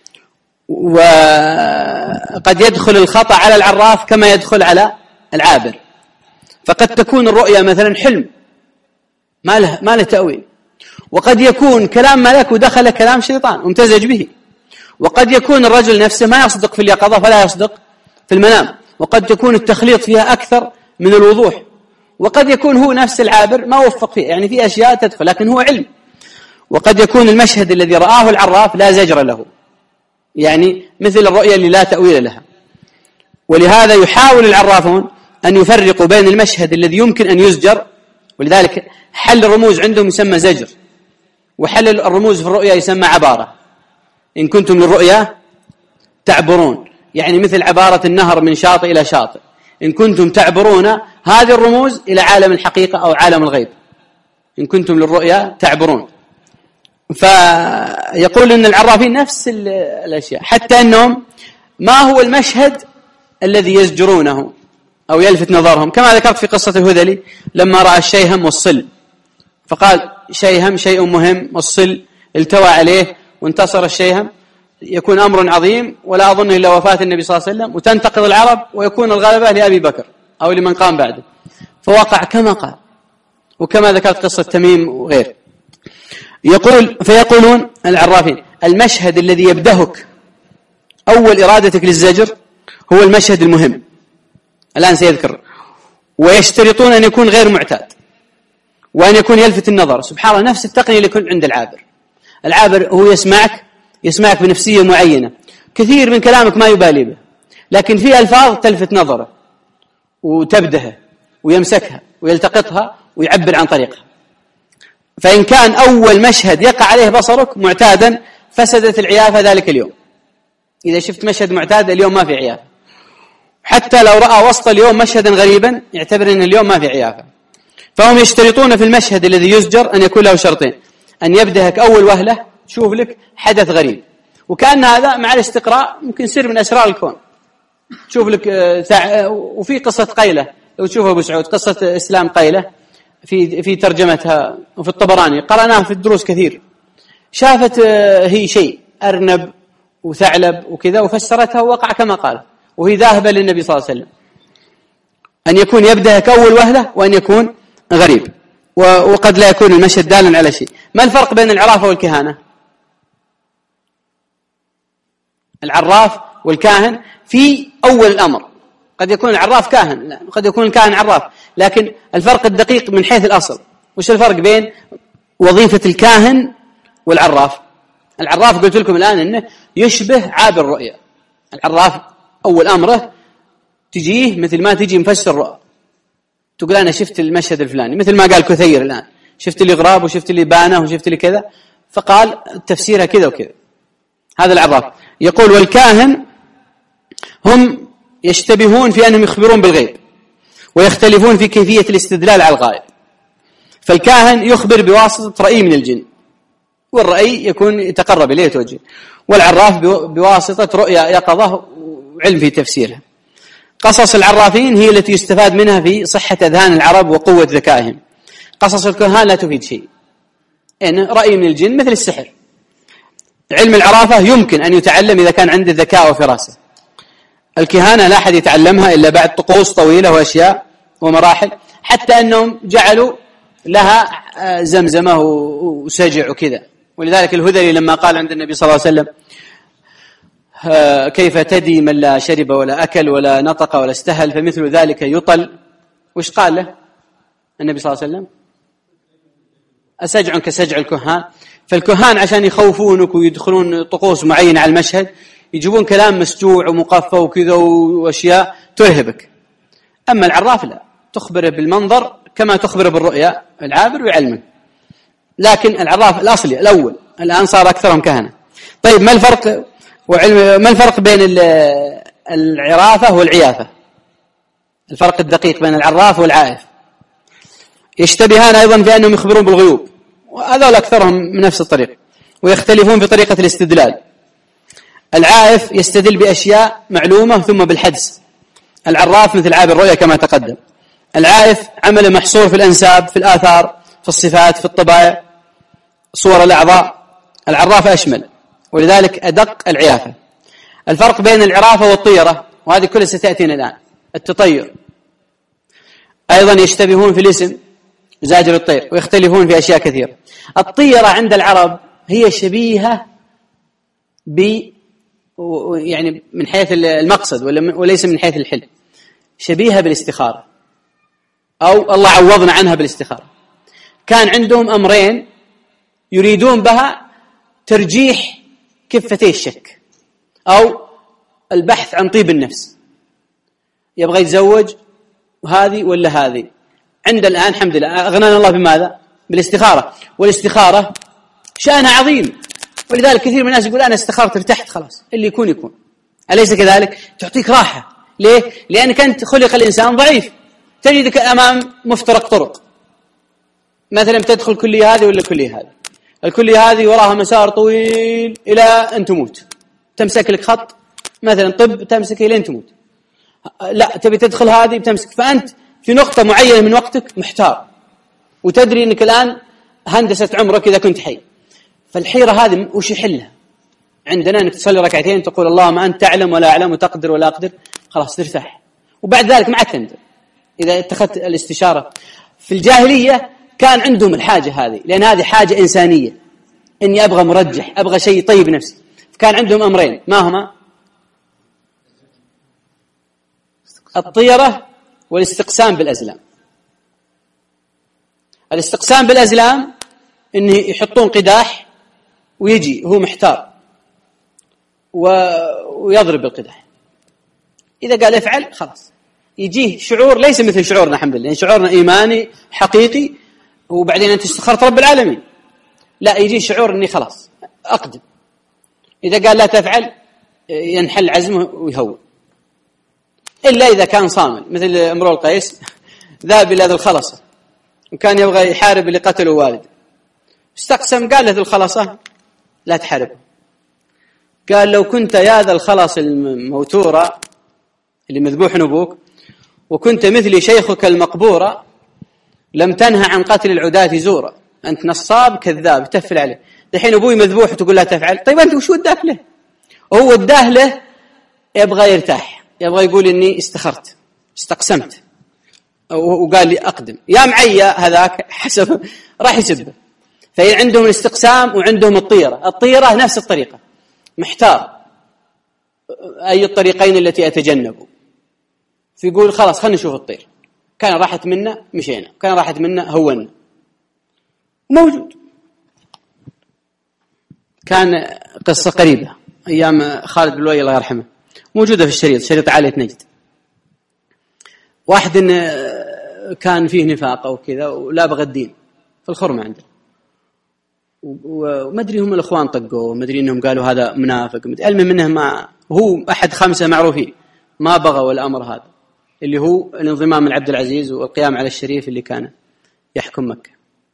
وقد يدخل الخطأ على العراف كما يدخل على العابر. فقد تكون الرؤيا مثلا حلم ما له ما له تأويل، وقد يكون كلام ملك ودخل كلام شيطان وامتزج به، وقد يكون الرجل نفسه ما يصدق في اليقظة فلا يصدق في المنام، وقد تكون التخليط فيها أكثر من الوضوح، وقد يكون هو نفس العابر ما وفق فيه، يعني في أشياء تدخل لكن هو علم. وقد يكون المشهد الذي رآه العراف لا زجر له، يعني مثل الرؤيا اللي لا تأويل لها. ولهذا يحاول العرافون أن يفرقوا بين المشهد الذي يمكن أن يزجر، ولذلك حل الرموز عندهم يسمى زجر، وحل الرموز في الرؤيا يسمى عبارة. إن كنتم للرؤيا تعبرون، يعني مثل عبارة النهر من شاطئ إلى شاطئ، إن كنتم تعبرون هذه الرموز إلى عالم الحقيقة أو عالم الغيب، إن كنتم للرؤيا تعبرون. فيقول أن العرافين نفس الأشياء، حتى أنهم ما هو المشهد الذي يزجرونه، أو يلفت نظرهم، كما ذكرت في قصة الهذلي لما رأى الشيهم والصل فقال شيهم شيء مهم والصل التوى عليه وانتصر الشيهم، يكون أمر عظيم ولا أظن إلا وفاة النبي صلى الله عليه وسلم، وتنتقض العرب ويكون الغلبة لأبي بكر أو لمن قام بعده، فوقع كما قال. وكما ذكرت قصة تميم وغير. يقول فيقولون العرافين المشهد الذي يبدهك أول إرادتك للزجر هو المشهد المهم، الآن سيذكر، ويشترطون أن يكون غير معتاد وأن يكون يلفت النظر. سبحان الله، نفس التقنية اللي يكون عند العابر. العابر هو يسمعك يسمعك بنفسية معينة، كثير من كلامك ما يبالي به، لكن في ألفاظ تلفت نظره وتبدهه ويمسكها ويلتقطها ويعبر عن طريقها. فإن كان أول مشهد يقع عليه بصرك معتادا فسدت العيافة ذلك اليوم. إذا شفت مشهد معتاد اليوم ما في عيافة، حتى لو رأى وسط اليوم مشهدا غريبا يعتبر أن اليوم ما في عيافة. فهم يشترطون في المشهد الذي يزجر أن يكون له شرطين: أن يبدهك أول وهلة تشوف لك حدث غريب، وكأن هذا مع الاستقراء ممكن سر من أسرار الكون، تشوف لك سع... وفي قصة قيلة لو تشوفها أبو سعود، قصة إسلام قيلة في في ترجمتها وفي الطبراني قرأناها في الدروس كثير، شافت هي شيء أرنب وثعلب وكذا وفسرتها ووقع كما قال، وهي ذاهبة للنبي صلى الله عليه وسلم. أن يكون يبدهك أول وهلة وأن يكون غريب، وقد لا يكون المشهد دالا على شيء. ما الفرق بين العرافة والكهانة؟ العراف والكاهن في أول الأمر، قد يكون العراف كاهن، قد يكون الكاهن عراف، لكن الفرق الدقيق من حيث الأصل. وش الفرق بين وظيفة الكاهن والعراف؟ العراف قلت لكم الآن أنه يشبه عابر الرؤيا. العراف أول أمره تجيه مثل ما تجي مفسر رؤى، تقول أنا شفت المشهد الفلاني، مثل ما قال كثير الآن، شفت اللي غراب وشفت اللي بانه وشفت اللي كذا، فقال تفسيرها كذا وكذا. هذا العراف. يقول والكاهن هم يشتبهون في أنهم يخبرون بالغيب ويختلفون في كيفية الاستدلال على الغائب. فالكاهن يخبر بواسطة رأي من الجن، والرأي يكون يتقرب إليه توجه، والعراف بواسطة رؤيا يقظة وعلم في تفسيرها. قصص العرافين هي التي يستفاد منها في صحة أذهان العرب وقوة ذكائهم. قصص الكهان لا تفيد شيء، إن رأي من الجن مثل السحر. علم العرافة يمكن أن يتعلم إذا كان عنده ذكاء وفراسة. الكهانة لا أحد يتعلمها إلا بعد طقوس طويلة وأشياء ومراحل، حتى أنهم جعلوا لها زمزمة وسجع وكذا. ولذلك الهذلي لما قال عند النبي صلى الله عليه وسلم كيف تدي من لا شرب ولا أكل ولا نطق ولا استهل فمثل ذلك يطل، وش قال له النبي صلى الله عليه وسلم؟ أسجع كسجع الكهان. فالكهان عشان يخوفونك ويدخلون طقوس معينة على المشهد يجيبون كلام مسجوع ومقفى وكذا وأشياء ترهبك. أما العراف لا، تخبره بالمنظر كما تخبره بالرؤيا العابر ويعلمك. لكن العراف الأصلي الأول، الآن صار أكثرهم كهنة. طيب ما الفرق وعلم ما الفرق بين العرافة والعيافة؟ الفرق الدقيق بين العراف والعائف. يشتبهان أيضا بأنهم يخبرون بالغيوب، وهذول أكثرهم من نفس الطريق، ويختلفون في طريقة الاستدلال. العائف يستدل بأشياء معلومة ثم بالحدس، العراف مثل عابر الرؤيا كما تقدم. العائف عمل محصور في الأنساب، في الآثار، في الصفات، في الطبائع، صور الأعضاء. العراف أشمل، ولذلك أدق العيافة. الفرق بين العرافة والطيرة، وهذه كلها ستأتينا الآن. التطير أيضا يشتبهون في الاسم زاجر الطير، ويختلفون في أشياء كثيرة. الطيرة عند العرب هي شبيهة ب يعني من حيث المقصد وليس من حيث الحل، شبيهة بالاستخارة، أو الله عوضنا عنها بالاستخارة. كان عندهم أمرين يريدون بها ترجيح كفتي الشك أو البحث عن طيب النفس، يبغى يتزوج هذه ولا هذه. عند الآن الحمد لله أغنانا الله بماذا؟ بالاستخارة. والاستخارة شأنها عظيم، ولذلك كثير من الناس يقول أنا استخارت ارتحت خلاص، اللي يكون يكون. أليس كذلك؟ تعطيك راحة. ليه؟ لأنك أنت خلق الإنسان ضعيف، تجدك أمام مفترق طرق، مثلا تدخل كلية هذه ولا كلية هذه، الكلية هذه وراها مسار طويل إلى أن تموت، تمسك لك خط مثلا طب تمسك إلى أن تموت. لا تبي تدخل هذه بتمسك، فأنت في نقطة معينة من وقتك محتار، وتدري أنك الآن هندسة عمرك إذا كنت حي. فالحيرة هذه وش يحلها؟ عندنا أنك تصلي ركعتين تقول اللهم أنت تعلم ولا أعلم وتقدر ولا أقدر، خلاص ترتاح، وبعد ذلك معك تندم إذا اتخذت الاستشارة. في الجاهلية كان عندهم الحاجة هذه، لأن هذه حاجة إنسانية، إني أبغى مرجح، أبغى شيء طيب نفسي. كان عندهم أمرين، ما هما؟ الطيرة والاستقسام بالأزلام. الاستقسام بالأزلام إنه يحطون قداح ويجي هو محتار ويضرب بالقداح، إذا قال افعل خلاص يجيه شعور ليس مثل شعورنا الحمد لله، يعني شعورنا إيماني حقيقي، وبعدين أنت استخرت رب العالمين، لا يجي شعور إني خلاص أقدم. إذا قال لا تفعل ينحل عزمه ويهون، إلا إذا كان صامل مثل امرؤ القيس ذهب إلى ذي الخلصة وكان يبغى يحارب اللي قتلوا والده، استقسم قال له ذي الخلصة لا تحاربه، قال لو كنت يا ذا الخلص الموتورة اللي مذبوح نبوك وكنت مثلي شيخك المقبورة لم تنهى عن قتل العداة زورا، أنت نصاب كذاب تفل عليه. دحين أبوي مذبوح وتقول لا تفعل، طيب أنت وشو اداه له؟ وهو اداه له يبغى يرتاح، يبغى يقول إني استخرت استقسمت وقال لي أقدم، يا معيا هذاك حسب راح يسبه. فهي عندهم الاستقسام وعندهم الطيرة. الطيرة نفس الطريقة، محتار أي الطريقين التي أتجنبه، فيقول خلاص خلنا نشوف الطير، كان راحت منا مشينا، كان راحت منا هونا. موجود كان قصة قريبة أيام خالد بن الوليد الله يرحمه، موجودة في الشريط، شريط عالية نجد. واحد كان فيه نفاق أو كذا ولا بغى الدين في الخرمة عنده، وما أدري هم الأخوان طقوا، ما أدري إنهم قالوا هذا منافق، المهم منه ما هو أحد خمسة معروفين ما بغوا الأمر هذا اللي هو الانضمام من عبد العزيز والقيام على الشريف اللي كان يحكم مكة.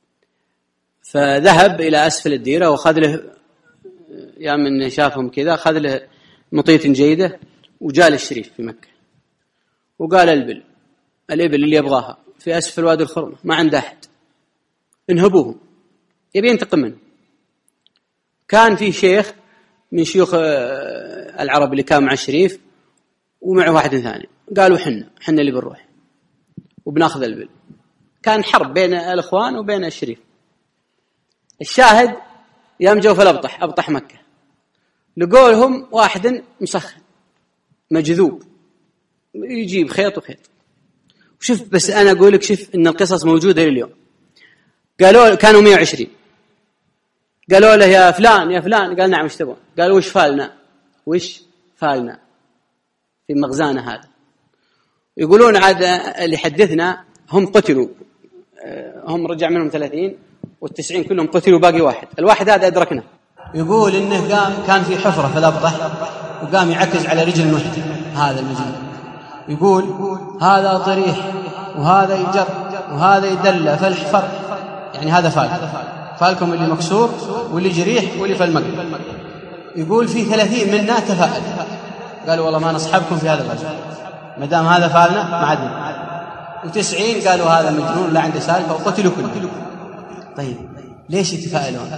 فذهب إلى أسفل الديرة وأخذ له، يا من شافهم كذا، أخذ له مطية جيدة وجاء للشريف في مكة وقال البل الإبل اللي يبغاها في أسفل وادي الخرمة ما عنده أحد، انهبوهم، يبي ينتقم منه. كان في شيخ من شيوخ العرب اللي كان مع الشريف ومعه واحد ثاني، قالوا حنا حنا اللي بنروح وبناخذ البل. كان حرب بين الإخوان وبين الشريف. الشاهد يوم جو في الأبطح أبطح مكة لقولهم واحد مسخن مجذوب يجيب خيط وخيط. وشوف بس أنا أقول لك شوف إن القصص موجودة لليوم. قالوا كانوا مئة وعشرين، قالوا له يا فلان يا فلان، قال نعم وش تبغون؟ قالوا وش فالنا وش فالنا في مغزانا هذا. يقولون عاد اللي حدثنا هم قتلوا، هم رجع منهم ثلاثين والتسعين كلهم قتلوا، باقي واحد، الواحد هذا أدركنا. يقول إنه قام كان في حفرة في الأبطح وقام يعكز على رجل المحتي هذا المجنون، يقول هذا طريح وهذا يجر وهذا يدلى فالحفر، يعني هذا فال فالكم اللي مكسور واللي جريح واللي في المقلب. يقول في ثلاثين منا تفاءل، قالوا والله ما نصحبكم في هذا الرجل ما دام هذا فالنا ما عدنا. وتسعين قالوا هذا مجنون لا عنده سالفة وقتلوا كله. طيب ليش يتفاءلون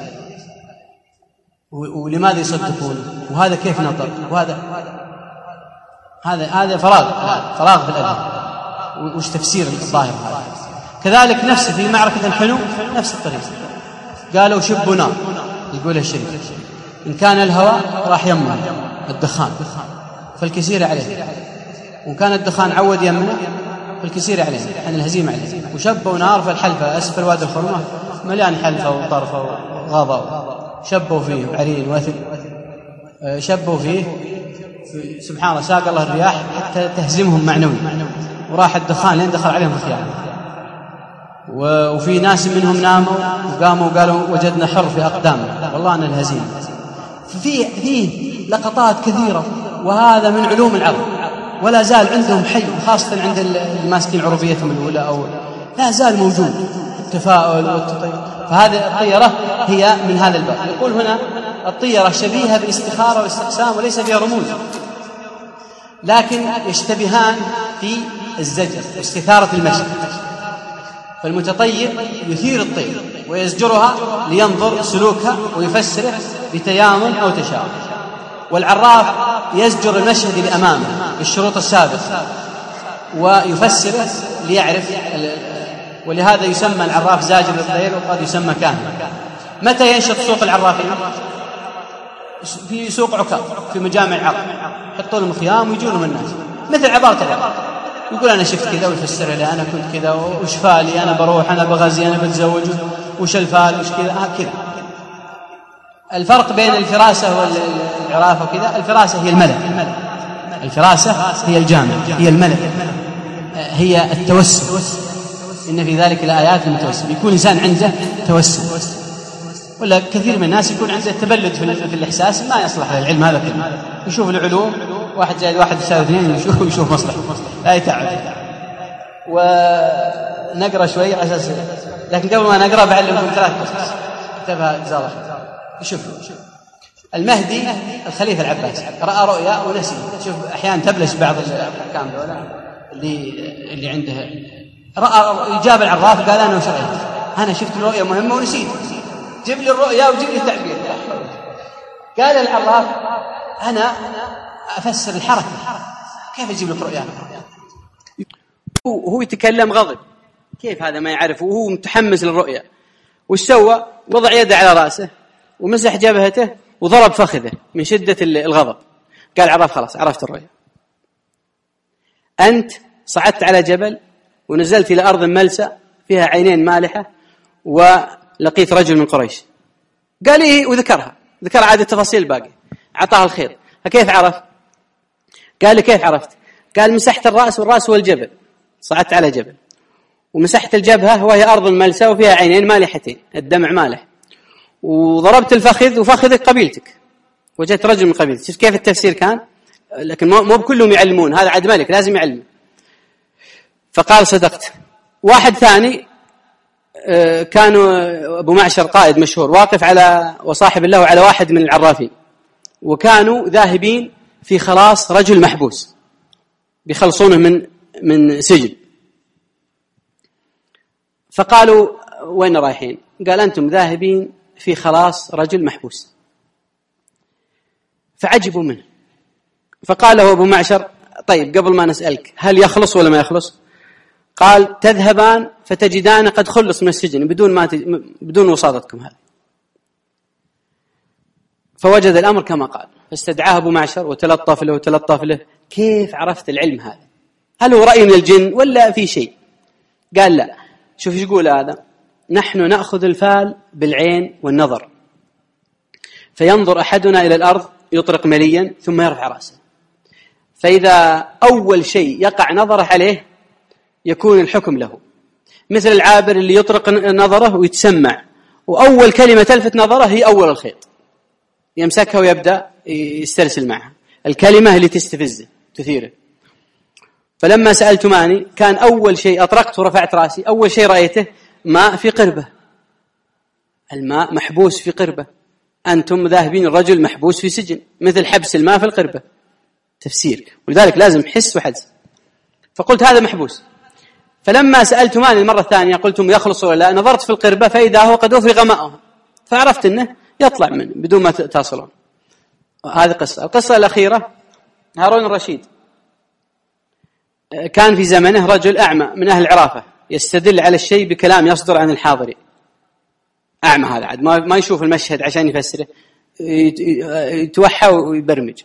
ولماذا يصدقون؟ وهذا كيف نطق؟ وهذا هذا هذا فراغ فراغ في الأدب. وش تفسير الظاهر هذا؟ كذلك نفس في معركة الحنو نفس الطريقة، قالوا شبوا نار، يقول الشريف إن كان الهواء راح يمنع الدخان فالكثير عليه، وإن كان الدخان عود يمنع فالكثير عليه، عن الهزيمة عليه. وشبوا نار في الحلفة أسفل وادي الخرمة مليان حلفة وطرفة وغضب، شبوا فيه عرين وثل، شبوا فيه سبحان الله ساق الله الرياح حتى تهزمهم معنوي، وراح الدخان لين دخل عليهم الخيانة. وفي ناس منهم ناموا وقاموا وقالوا وجدنا حر في أقدامنا والله أن الهزيمة. فيه فيه لقطات كثيرة، وهذا من علوم العرب ولا زال عندهم حي، خاصة عند الماسكين عربيتهم الأولى أو لا زال موجود التفاؤل والتطير. فهذه الطيرة هي من هذا الباب. يقول هنا الطيرة شبيهة بالاستخارة والاستقسام وليس فيها رموز. لكن يشتبهان في الزجر واستثارة المشي. فالمتطير يثير الطير ويزجرها لينظر سلوكها ويفسره بتيامن أو تشاؤم، والعراف يزجر المشهد اللي أمامه بالشروط السابقة ويفسره ليعرف، ولهذا يسمى العراف زاجر للطير وقد يسمى كاهن. متى ينشط سوق العرافين؟ في سوق عكاظ في مجامع العرب، يحطون لهم خيام ويجونهم الناس مثل عبارة العرب، يقول أنا شفت كذا ويفسر لي أنا كنت كذا وش فالي أنا بروح أنا بغزي أنا بتزوج وش الفال وش كذا آه كذا. الفرق بين الفراسة والعرافة وكذا، الفراسة هي الملك، الفراسة هي الجامع، هي الملك، هي التوسل. إن في ذلك الآيات المتوسل، يكون إنسان عنده توسل، ولا كثير من الناس يكون عنده تبلد في الإحساس ما يصلح للعلم هذا كله، يشوف العلوم واحد زائد واحد يساوي اثنين ويشوف يشوف مصلحة لا يتعب. ونقرأ شوي على أساس، لكن قبل ما نقرأ بعلمكم ثلاث قصص كتبها جزاه الله خير. شوفوا المهدي الخليفة العباسي رأى رؤيا ونسي. شوف أحيانا تبلش بعض الحكام اللي اللي عنده رأى إجابة العراف قال أنا وش رأيت؟ أنا شفت رؤيا مهمة ونسيت، جيب لي الرؤيا وجيب لي التعبير. قال العراف أنا أفسر الحركة، كيف أجيب لك رؤيا؟ وهو يتكلم غضب، كيف هذا ما يعرف وهو متحمس للرؤيا؟ وش سوى؟ وضع يده على رأسه ومسح جبهته وضرب فخذه من شدة الغضب. قال العراف خلاص عرفت الرؤيا، أنت صعدت على جبل ونزلت إلى أرض ملسة فيها عينين مالحة ولقيت رجل من قريش. قال إيه وذكرها، ذكر عاد التفاصيل الباقي، أعطاه الخير. فكيف عرف؟ قال لي كيف عرفت؟ قال مسحت الرأس، والرأس هو الجبل، صعدت على جبل ومسحت الجبهة وهي أرض ملسة وفيها عينين مالحتين، الدمع مالح، وضربت الفخذ وفخذك قبيلتك، وجدت رجل من قبيلتك. شفت كيف التفسير كان؟ لكن مو بكلهم يعلمون، هذا عاد ملك لازم يعلم. فقال صدقت. واحد ثاني كان أبو معشر قائد مشهور واقف على وصاحب الله على واحد من العرافين، وكانوا ذاهبين في خلاص رجل محبوس بيخلصونه من من سجن. فقالوا وين رايحين؟ قال أنتم ذاهبين في خلاص رجل محبوس. فعجبوا منه. فقال له أبو معشر طيب قبل ما نسألك هل يخلص ولا ما يخلص؟ قال تذهبان فتجدان قد خلص من السجن بدون ما تج... بدون وساطتكم هذه. فوجد الأمر كما قال، فاستدعاه أبو معشر وتلطف له وتلطف له. كيف عرفت العلم هذا؟ هل هو رأي من الجن ولا في شيء؟ قال لا. شوف ايش يقول هذا؟ نحن نأخذ الفال بالعين والنظر، فينظر أحدنا إلى الأرض يطرق مليا ثم يرفع رأسه، فإذا أول شيء يقع نظره عليه يكون الحكم له، مثل العابر اللي يطرق نظره ويتسمع وأول كلمة تلفت نظره هي أول الخيط، يمسكها ويبدأ يسترسل معها، الكلمة اللي تستفزه تثيره. فلما سألتماني كان أول شيء أطرقت ورفعت رأسي، أول شيء رأيته ماء في قربة، الماء محبوس في قربة، أنتم ذاهبين الرجل محبوس في سجن، مثل حبس الماء في القربة. تفسير، ولذلك لازم حس وحدس. فقلت هذا محبوس. فلما سألتماني المرة الثانية قلتم يخلص ولا لا، نظرت في القربة فإذا هو قد أفرغ ماءها، فعرفت أنه يطلع منه بدون ما تصلون. هذه قصة. القصة الأخيرة هارون الرشيد كان في زمنه رجل أعمى من أهل العرافة يستدل على الشيء بكلام يصدر عن الحاضرين. أعمى هذا عاد ما يشوف المشهد عشان يفسره، يتوحى ويبرمج.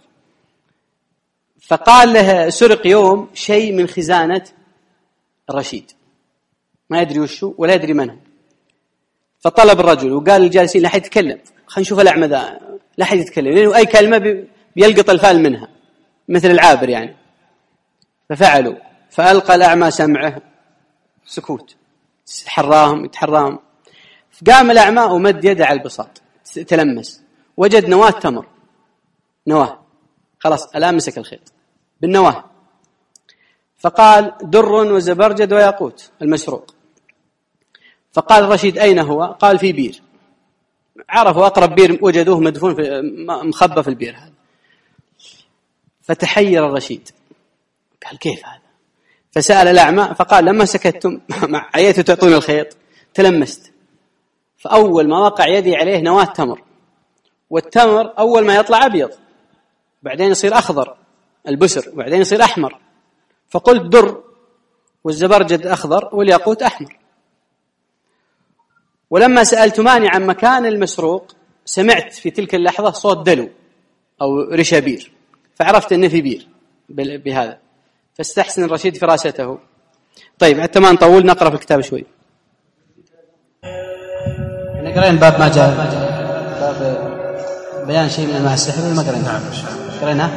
فقال له سرق يوم شيء من خزانة الرشيد، ما يدري وشو ولا يدري من هو. فطلب الرجل وقال للجالسين لا حد يتكلم، خلينا نشوف الأعمى ذا، لا حد يتكلم لأنه أي كلمة بيلقط الفال منها مثل العابر يعني. ففعلوا، فألقى الأعمى سمعه، سكوت، يتحراهم يتحراهم. فقام الأعمى ومد يده على البساط، تلمس، وجد نواة تمر، نواة، خلاص الآن مسك الخيط بالنواة. فقال در وزبرجد وياقوت المسروق. فقال الرشيد أين هو؟ قال في بير. عرفوا أقرب بير وجدوه مدفون في مخبى في البير هذا. فتحير الرشيد قال كيف هذا؟ فسأل الأعمى فقال لما سكتتم عيتوا تعطون الخيط تلمست، فأول ما وقع يدي عليه نواة تمر، والتمر أول ما يطلع أبيض بعدين يصير أخضر البسر وبعدين يصير أحمر، فقلت در والزبرجد أخضر والياقوت أحمر. ولما سألتماني عن مكان المسروق سمعت في تلك اللحظة صوت دلو أو رشا بير، فعرفت أنه في بير بهذا، فاستحسن الرشيد فراسته. طيب حتى ما نطول نقرأ في الكتاب شوي. نقرأ باب ما جاء باب بيان شيء من أنواع السحر ولا ما قرأنا؟ قرأنا.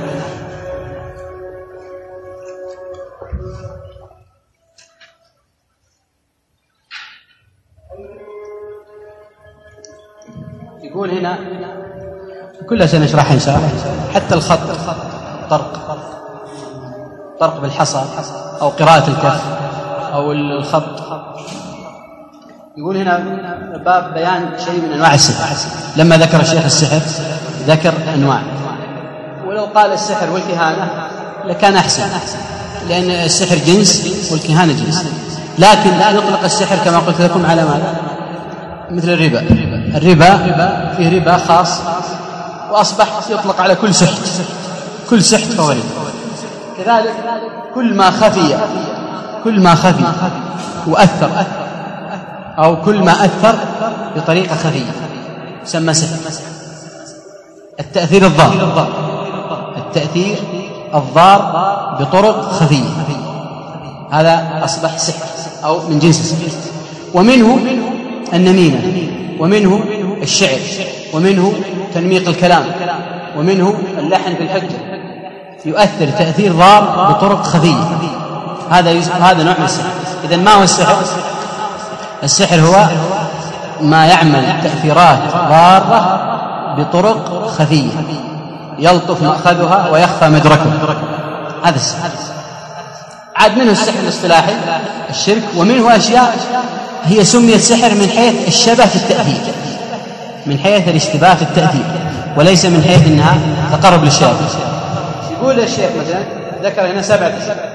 يقول هنا كلها سنشرحها إن شاء الله، حتى الخط طرق طرق بالحصى أو قراءة الكف أو الخط. يقول هنا باب بيان شيء من أنواع السحر. لما ذكر الشيخ السحر ذكر أنواع، ولو قال السحر والكهانة لكان أحسن، لأن السحر جنس والكهانة جنس، لكن لا يطلق السحر كما قلت لكم على ماذا؟ مثل الربا. الربا فيه ربا خاص وأصبح يطلق على كل سحت، كل سحت فهو ربا. كذلك كل ما خفي كل ما خفي وأثر أو كل ما أثر بطريقة خفية سمى سحر. التأثير الضار التأثير الضار بطرق خفية هذا أصبح سحر أو من جنس السحر. ومنه النميمة، ومنه الشعر، ومنه تنميق الكلام، ومنه اللحن في الحجة، يؤثر تأثير ضار بطرق خفية. هذا هذا نوع من السحر. إذن ما هو السحر؟ السحر هو ما يعمل تأثيرات ضارة بطرق خفية يلطف مأخذها ويخفى مدركها، هذا السحر. عاد منه السحر الاصطلاحي الشرك، ومنه أشياء هي سميت سحر من حيث الشبه في التأثير، من حيث الاشتباه في التأثير، وليس من حيث أنها تقرب للشيء. يقول الشيخ مثلا ذكر هنا سبعة أشياء.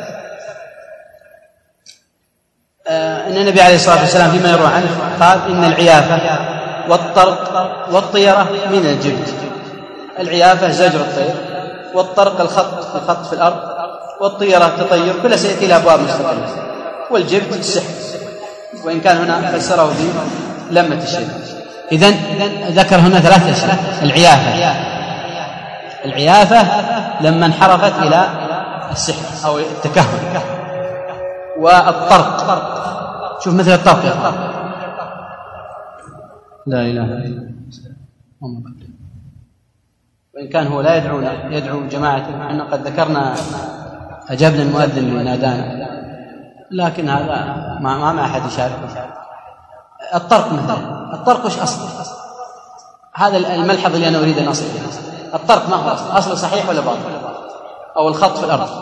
آه أن النبي عليه الصلاة والسلام فيما يروى عنه قال إن العيافة والطرق والطيرة من الجبت. العيافة زجر الطير، والطرق الخط الخط في الأرض، والطيرة تطير، كل سيأتي إلى أبواب مستقلة. والجبت السحر، وإن كان هنا فسره بلمة الشيء. إذن ذكر هنا ثلاث أشياء. العيافة العيافة لما انحرفت إلى السحر أو التكهن. والطرق، شوف مثل الطرق يا أخوان، لا إله إلا الله. وإن كان هو لا يدعونا، يدعو جماعته، أن قد ذكرنا أجابنا المؤذن من نادانا، لكن هذا ما ما أحد يشارك. الطرق مثلا، الطرق وش أصله؟ هذا الملحظ اللي أنا أريد أن أصل إليه. الطرق ما هو أصله؟ أصله صحيح ولا باطل؟ أو الخط في الأرض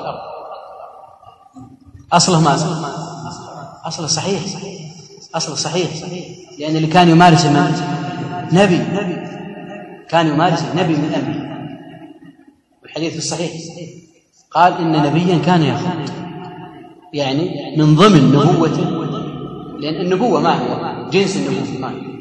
أصله ما أصله صحيح، أصله صحيح، لأن اللي كان يمارس من نبي كان يمارس نبي من أنبياء. والحديث الصحيح قال إن نبيا كان يخط، يعني من ضمن نبوته، لأن النبوة ما هو جنس النبوة ما هو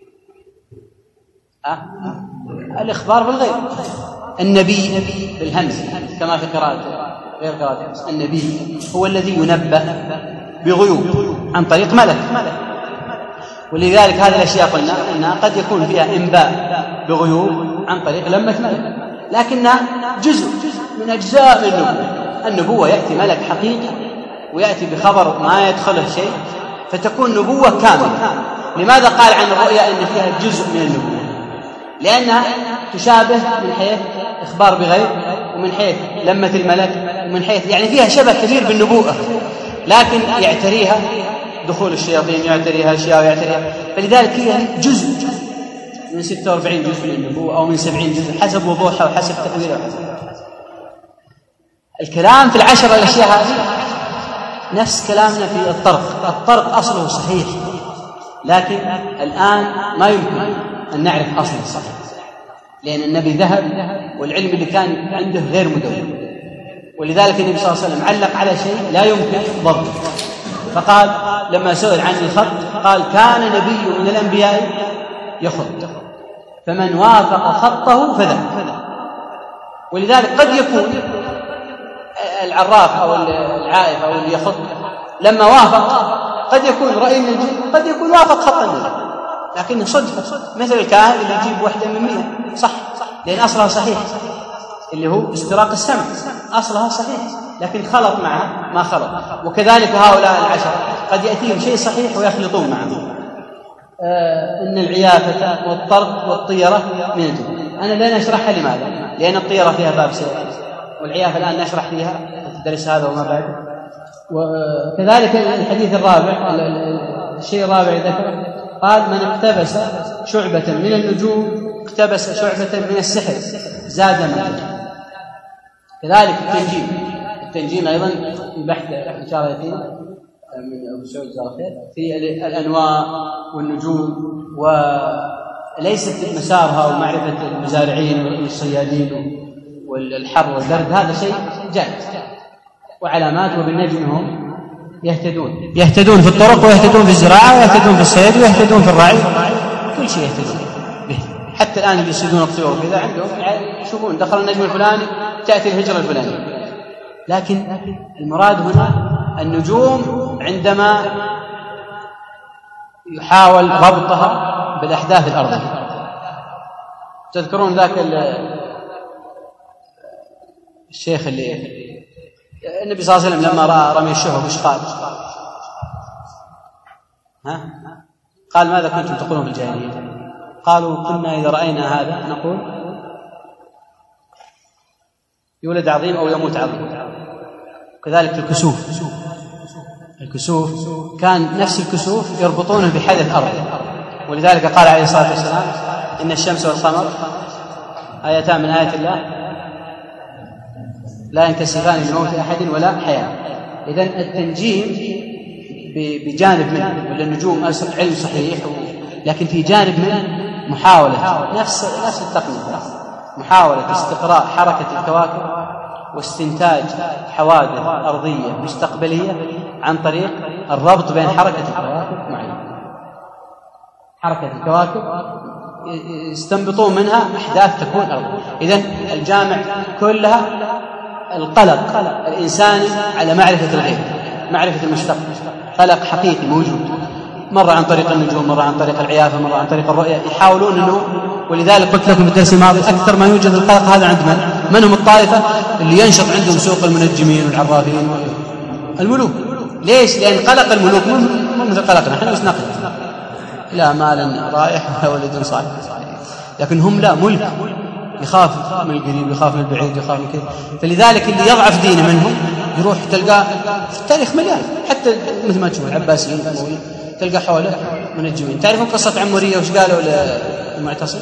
أه؟ الإخبار بالغيب. النبي بالهمز كما في قراءة غير قراءة. النبي هو الذي ينبأ بغيوب عن طريق ملك، ولذلك هذه الأشياء قلنا أنها قد يكون فيها إنباء بغيوب عن طريق لمة ملك، لكنها جزء من أجزاء النبوة. النبوة يأتي ملك حقيقي ويأتي بخبر ما يدخله شيء، فتكون نبوة كاملة. لماذا قال عن الرؤيا أن فيها جزء من النبوة؟ لأنها تشابه من حيث إخبار بغيب، ومن حيث لمة الملك، ومن حيث يعني فيها شبه كبير بالنبوءة، لكن يعتريها دخول الشياطين، يعتريها أشياء ويعتريها، فلذلك هي جزء من ستة وأربعين جزء من النبوة أو من سبعين جزء حسب وضوحها وحسب تأويلها. الكلام في العشر الأشياء هذه نفس كلامنا في الطرق. الطرق أصله صحيح، لكن الآن ما يمكن أن نعرف أصله الصحيح، لأن النبي ذهب والعلم اللي كان عنده غير مدون. ولذلك النبي صلى الله عليه وسلم علق على شيء لا يمكن ضبطه، فقال لما سئل عن الخط قال كان نبي من الأنبياء يخط فمن وافق خطه فذاك. ولذلك قد يكون العراف أو العائف أو اللي يخط لما وافق قد يكون رأي من الجن، قد يكون وافق خط النبي، لكنه صدفة، مثل الكاهن اللي يجيب واحدة من مئة صح لأن أصلها صحيح اللي هو استراق السمع، أصلها صحيح لكن خلط معها ما خلط. وكذلك هؤلاء العشرة قد يأتيهم شيء صحيح ويخلطون معه. آه إن العيافة والطرق والطيرة من الجن. أنا لا نشرحها لماذا؟ لأن الطيرة فيها باب سير، والعيافة الآن نشرح فيها تدرس هذا وما بعد. وكذلك الحديث الرابع، الشيء الرابع ذكر قال من اقتبس شعبة من النجوم اقتبس شعبة من السحر زاد معه. كذلك التنجيم، التنجيم أيضا في بحث إن شاء الله يأتينا من أبو سعود جزاه خير في الأنواع والنجوم، وليست مسارها ومعرفة المزارعين والصيادين والحر والبرد، هذا شيء جائز وعلامات، وبالنجم هم يهتدون يهتدون في الطرق ويهتدون في الزراعة ويهتدون في الصيد ويهتدون في الرعي، كل شيء يهتدون به. حتى الآن اللي يصيدون الطيور كذا عندهم يشوفون دخل النجم الفلاني تأتي الهجرة الفلانية. لكن المراد هنا النجوم عندما يحاول ربطها بالأحداث الأرضية. تذكرون ذاك الشيخ اللي النبي صلى الله عليه وسلم لما رأى رمي الشهب وش قال؟ ها؟ قال ماذا كنتم تقولون في الجاهلية؟ قالوا كنا إذا رأينا هذا نقول يولد عظيم أو يموت عظيم. وكذلك الكسوف، الكسوف كان نفس الكسوف يربطونه بحدث أرض، ولذلك قال عليه الصلاة والسلام إن الشمس والقمر آيتان من آيات الله لا ينكسفان لموت أحد ولا حياة. إذن التنجيم بجانب منه، ولا النجوم علم صحيح، لكن في جانب منه محاولة نفس نفس التقنية، محاولة استقراء حركة الكواكب واستنتاج حوادث أرضية مستقبلية عن طريق الربط بين حركة الكواكب معينة. حركة الكواكب يستنبطون منها أحداث تكون أرضية. إذن الجامع كلها القلق الإنساني على معرفة الغيب، معرفة المستقبل، قلق حقيقي موجود، مرة عن طريق النجوم، مرة عن طريق العيافة، مرة عن طريق الرؤية، يحاولون أنه. ولذلك قلت لكم في الدرس الماضي أكثر ما يوجد القلق هذا عند من؟ من هم الطائفة اللي ينشط عندهم سوق المنجمين والعرافين الملوك. ليش؟ لأن قلق الملوك مو مثل قلقنا، نحن بس نقلق لا مال رايح ولا ولد صالح، لكن هم لا، ملك، يخاف من القريب، يخاف من البعيد، يخاف من كذا. فلذلك اللي يضعف دينه منهم يروح تلقاه في التاريخ مليان، حتى مثل ما تشوف العباسيين الأمويين تلقى حوله منجمين. تعرفون قصة عمورية وش قالوا للمعتصم؟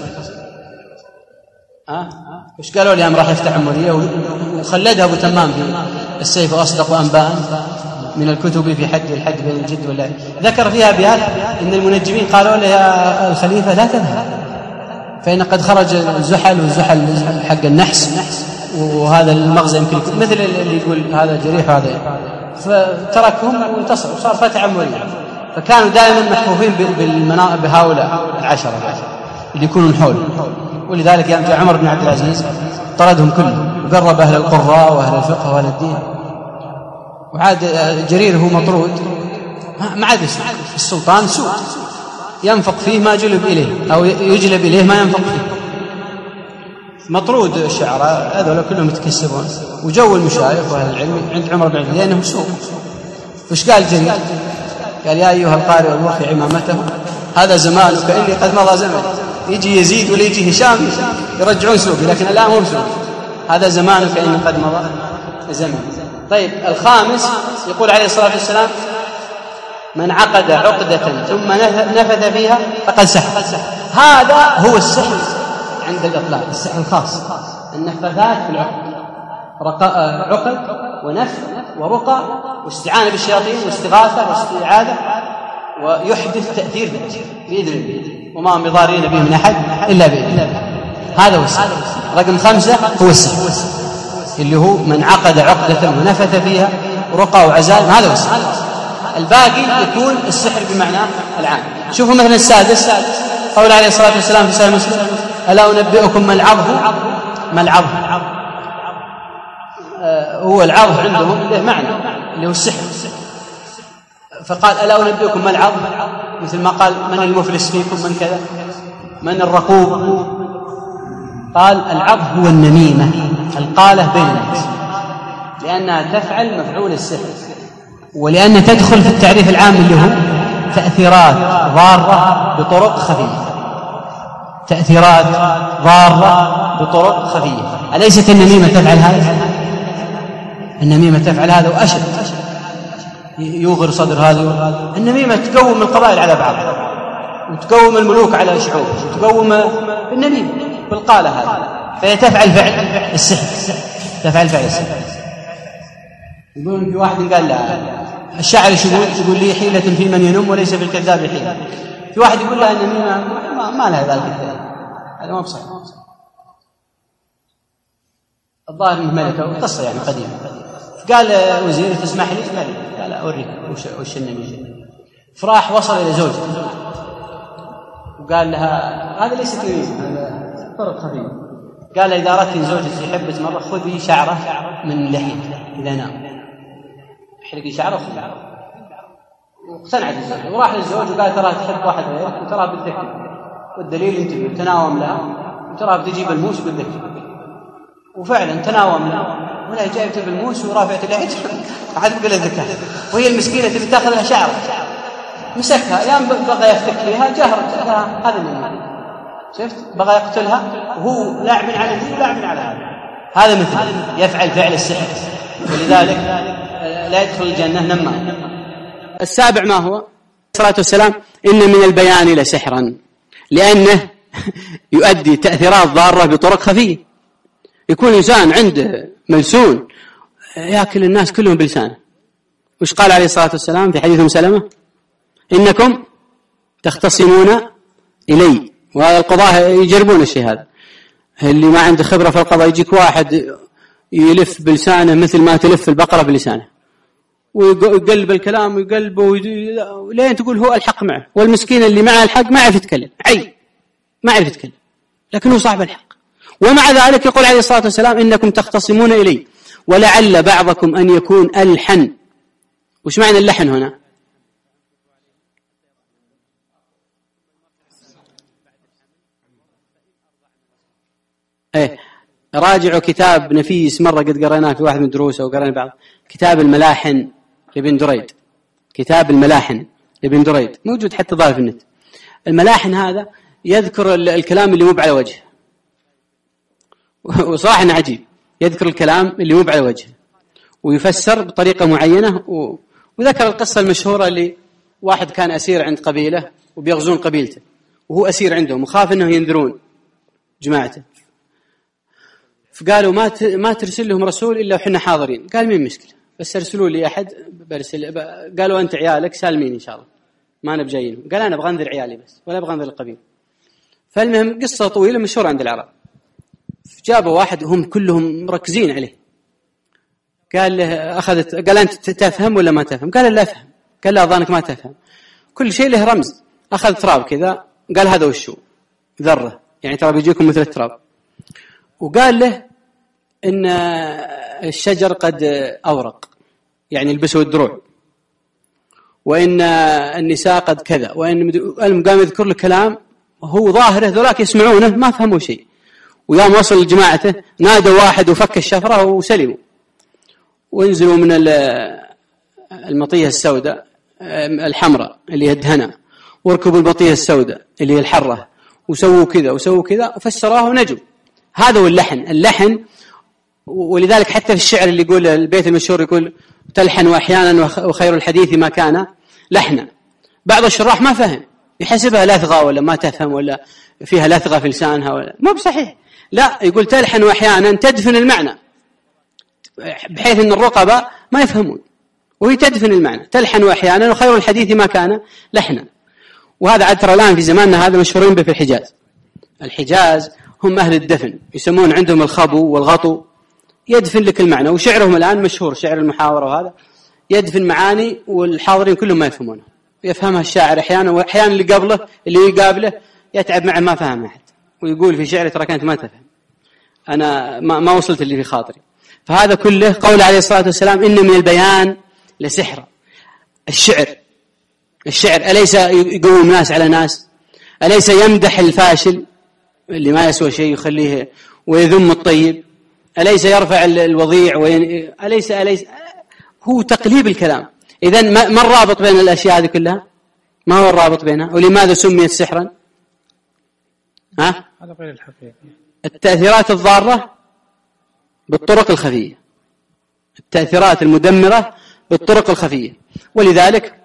ها؟ وش قالوا لي؟ راح يفتح عمورية وخلدها أبو تمام في السيف وأصدق وأنباء من الكتب في حد الحد بين الجد والله. ذكر فيها أبيات إن المنجمين قالوا له يا الخليفة لا تذهب، فإن قد خرج الزحل والزحل حق النحس، وهذا المغزى يمكن مثل اللي يقول هذا جريح وهذا، فتركهم وانتصر وصار فتح عمورية. فكانوا دائما محفوفين بالمناطق بهؤلاء العشرة اللي يكونون حول. ولذلك يوم جاء عمر بن عبد العزيز طردهم كلهم وقرب أهل القراء وأهل الفقه وأهل الدين، وعاد جرير هو مطرود، ما عاد السلطان سوء ينفق فيه ما جلب إليه أو يجلب إليه ما ينفق فيه، مطرود الشعراء هذول كلهم يتكسبون. وجو المشايخ وأهل العلم عند عمر بن عبد العزيز لأنه سوء. وش قال جرير؟ قال يا أيها القارئ والمرخي عمامته هذا زمانك إني قد مضى زمن. يجي يزيد ولا يجي هشام يرجعون سوقي، لكن الآن مو بسوق، هذا زمانك إني قد مضى زمن. طيب الخامس يقول عليه الصلاة والسلام من عقد عقدة ثم نفذ فيها فقد سحر. هذا هو السحر عند الإطلاق، السحر الخاص، النفذات في العقد، عقد ونفذ ورقى واستعانة بالشياطين واستغاثة واستعاذة، ويحدث تأثير بإذن الله، وما هم بضارين به من أحد إلا بإذن الله. هذا هو السحر. رقم خمسة هو السحر. اللي هو من عقد عقدة ونفث فيها رقى وعزائم، هذا هو السحر. الباقي يكون السحر بمعناه العام. شوفوا مثلا السادس، قول عليه الصلاة والسلام في صحيح مسلم: ألا أنبئكم ما العظه؟ ما العظه؟ آه هو العظه عندهم له معنى اللي هو السحر، فقال: ألا أنبئكم ما العظه؟ مثل ما قال: من المفلس فيكم؟ من كذا؟ من الرقوب؟ قال: العظ هو النميمة، القالة بين الناس، لأنها تفعل مفعول السحر، ولأنها تدخل في التعريف العام اللي هو تأثيرات ضارة بطرق خفية. تأثيرات ضارة بطرق خفية. أليست النميمة تفعل هذا؟ النميمة تفعل هذا وأشد، يوغر صدر هذا. النميمة تقوم القبائل على بعض، وتقوم الملوك على شعوب، وتقوم النميمة بالقالة هذه، فهي تفعل فعل السحر، تفعل فعل السحر. يقول في واحد قال لا، الشاعر يقول يقول لي: حيلة في من ينم وليس في الكذاب حيلة. في واحد يقول لها النميمة ما, ما لها ذلك الكذاب، هذا ما بصح. الظاهر انه ملكه، وقصه يعني قديمه. قال وزير: تسمح لي؟ قال: اوريك وش, وش النميمة. فراح وصل الى زوجته وقال لها: هذا ليس نميمة، هذا طرق خفيف. قال: اذا اردت زوجتي يحبك مره خذي شعره من لحيته اذا نام، احرقي شعره وخذي. واقتنعت الزوجة وراح للزوج وقال: ترى تحب واحد غيرك وترى بتذكر، والدليل انتبه تناوم لها وترى بتجيب الموس بالذكر. وفعلا تناوم لها، ولا جايبته بالموس ورافعت اللحية عاد بقول الذكاء، وهي المسكينة تبي تاخذ لها شعره، مسكها يام بغى يفتك فيها جهرت لها. هذا من شفت بغى يقتلها وهو لاعب على ذي ولاعب على هذا. هذا مثل يفعل فعل السحر، ولذلك لا يدخل الجنة نمام. السابع ما هو؟ الصلاة والسلام: إن من البيان لسحرا، لأنه يؤدي تأثيرات ضارة بطرق خفية. يكون إنسان عنده ملسون يأكل الناس كلهم بلسانه. وش قال عليه الصلاة والسلام في حديث أم سلمة؟ إنكم تختصمون إلي. وهذا القضاء يجربون الشيء هذا. اللي ما عنده خبرة في القضاء يجيك واحد يلف بلسانه مثل ما تلف البقرة بلسانه، ويقلب الكلام ويقلبه ويدي... لين تقول هو الحق معه، والمسكين اللي معه الحق ما يعرف يتكلم، عي ما يعرف يتكلم، لكنه صاحب الحق. ومع ذلك يقول عليه الصلاة والسلام: إنكم تختصمون إلي ولعل بعضكم أن يكون ألحن. وش معنى اللحن هنا؟ ايه راجعوا كتاب نفيس مرة قد قرأناه في واحد من دروسه وقرأنا بعض، كتاب الملاحن لابن دريد. كتاب الملاحن لابن دريد موجود حتى ضايف النت. الملاحن هذا يذكر الكلام اللي مو على وجه، وصراحة انه عجيب، يذكر الكلام اللي مو على وجه ويفسر بطريقة معينة. و... وذكر القصة المشهورة اللي واحد كان أسير عند قبيلة وبيغزون قبيلته، وهو أسير عندهم وخاف انه ينذرون جماعته، فقالوا ما ما ترسل لهم رسول الا وحنا حاضرين. قال: مين مشكله، بس ارسلوا لي احد برسل. قالوا: انت عيالك سالمين ان شاء الله، ما نبي جايين. قال: انا ابغى انذر عيالي بس، ولا ابغى انذر القبيله. فالمهم قصه طويله مشهوره عند العرب. جابوا واحد وهم كلهم مركزين عليه، قال له اخذت قال: انت تفهم ولا ما تفهم؟ قال: لا افهم. قال: لا اظنك ما تفهم، كل شيء له رمز. اخذ تراب كذا، قال: هذا وشو؟ ذره، يعني ترى بيجيكم مثل التراب. وقال له إن الشجر قد أورق، يعني البسوا الدروع، وإن النساء قد كذا، وإن قام يذكر له كلام هو ظاهره ذولاك يسمعونه ما فهموا شيء. ويوم وصل لجماعته نادوا واحد وفك الشفرة وسلموا، وانزلوا من المطية السوداء الحمراء اللي هي الدهنة، وركبوا المطية السوداء اللي هي الحرة، وسووا كذا وسووا كذا وفسروها ونجوا. هذا هو اللحن. اللحن ولذلك حتى في الشعر اللي يقول البيت المشهور يقول: تلحن وأحيانا وخير الحديث ما كان لحنا. بعض الشراح ما فهم، يحسبها لثغة ولا ما تفهم ولا فيها لثغة في لسانها ولا ما بصحيح. لا، يقول تلحن وأحيانا تدفن المعنى، بحيث أن الرقبة ما يفهمون، وهي تدفن المعنى. تلحن وأحيانا وخير الحديث ما كان لحنا. وهذا عاد ترى الآن في زماننا هذا مشهورين به في الحجاز. الحجاز هم أهل الدفن، يسمون عندهم الخبو والغطو، يدفن لك المعنى. وشعرهم الآن مشهور، شعر المحاورة، وهذا يدفن معاني والحاضرين كلهم ما يفهمونه، يفهمها الشاعر أحيانا، وأحيانا اللي قبله اللي يقابله يتعب معه ما فهم أحد، ويقول في شعره ترى كانت ما تفهم، أنا ما, ما وصلت اللي في خاطري. فهذا كله قول عليه الصلاة والسلام إن من البيان لسحرا. الشعر الشعر أليس يقوم ناس على ناس؟ أليس يمدح الفاشل اللي ما يسوى شيء يخليه ويذم الطيب؟ أليس يرفع الوضيع وين... أليس أليس هو تقليب الكلام. إذن ما الرابط بين الأشياء هذه كلها؟ ما هو الرابط بينها؟ ولماذا سميت سحرا؟ ها؟ هذا غير الحقيقي. التأثيرات الضارة بالطرق الخفية، التأثيرات المدمرة بالطرق الخفية. ولذلك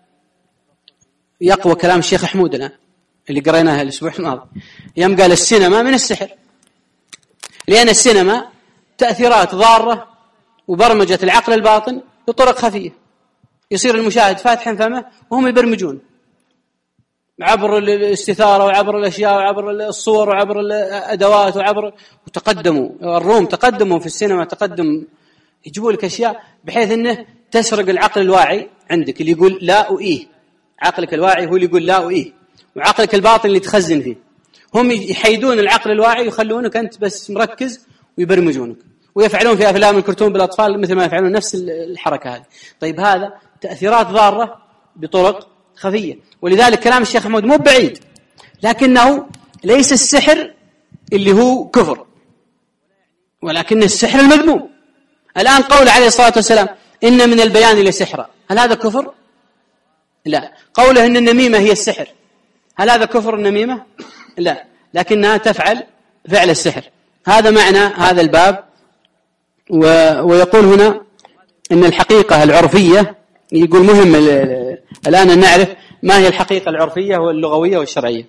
يقوى كلام الشيخ حمود الآن اللي قريناه الأسبوع الماضي، يوم قال السينما من السحر، لأن السينما تأثيرات ضارة وبرمجة العقل الباطن بطرق خفية، يصير المشاهد فاتحا فمه وهم يبرمجون عبر الاستثارة وعبر الأشياء وعبر الصور وعبر الأدوات وعبر وتقدموا الروم تقدموا في السينما تقدم، يجيبوا لك أشياء بحيث أنه تسرق العقل الواعي عندك اللي يقول لا وإيه، عقلك الواعي هو اللي يقول لا وإيه، وعقلك الباطن اللي تخزن فيه. هم يحيدون العقل الواعي ويخلونك أنت بس مركز ويبرمجونك، ويفعلون في أفلام الكرتون بالأطفال مثل ما يفعلون نفس الحركة هذه. طيب هذا تأثيرات ضارة بطرق خفية. ولذلك كلام الشيخ حمود مو بعيد، لكنه ليس السحر اللي هو كفر، ولكن السحر المذموم. الآن قول عليه الصلاة والسلام إن من البيان لسحرا، هل هذا كفر؟ لا. قوله إن النميمة هي السحر، هل هذا كفر النميمة؟ لا، لكنها تفعل فعل السحر. هذا معنى هذا الباب. و... ويقول هنا إن الحقيقة العرفية، يقول مهم الآن أن نعرف ما هي الحقيقة العرفية واللغوية والشرعية.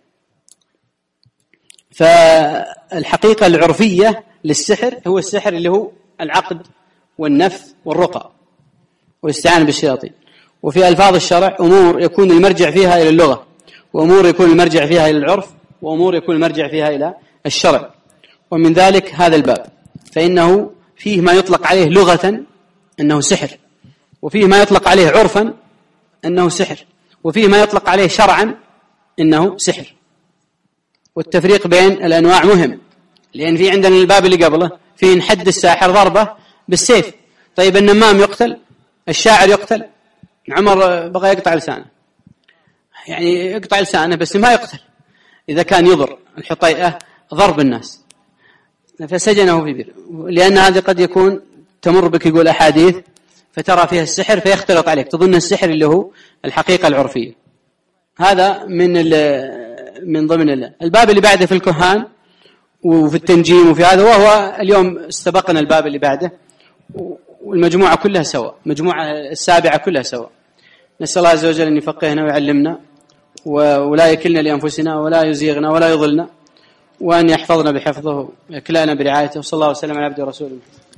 فالحقيقة العرفية للسحر هو السحر اللي هو العقد والنفث والرقى والاستعانة بالشياطين. وفي ألفاظ الشرع أمور يكون المرجع فيها إلى اللغة، وأمور يكون المرجع فيها إلى العرف، وأمور يكون المرجع فيها إلى الشرع. ومن ذلك هذا الباب، فإنه فيه ما يطلق عليه لغة أنه سحر، وفيه ما يطلق عليه عرفا أنه سحر، وفيه ما يطلق عليه شرعا أنه سحر. والتفريق بين الأنواع مهم، لأن في عندنا الباب اللي قبله فيه نحد الساحر ضربة بالسيف. طيب النمام يقتل، الشاعر يقتل، عمر بغى يقطع لسانه، يعني يقطع لسانه بس ما يقتل إذا كان يضر الحطيئة ضرب الناس، فسجنه في بير. لأن هذا قد يكون تمر بك يقول أحاديث فترى فيها السحر فيختلط عليك، تظن السحر اللي هو الحقيقة العرفية. هذا من من ضمن الله. الباب اللي بعده في الكهان وفي التنجيم وفي هذا، وهو اليوم استبقنا الباب اللي بعده، والمجموعة كلها سوا، مجموعة السابعة كلها سوا. نسأل الله عز وجل أن يفقهنا ويعلمنا ولا يكلنا لأنفسنا ولا يزيغنا ولا يضلنا، وأن يحفظنا بحفظه ويكلأنا برعايته. وصلى الله وسلم على عبده ورسوله.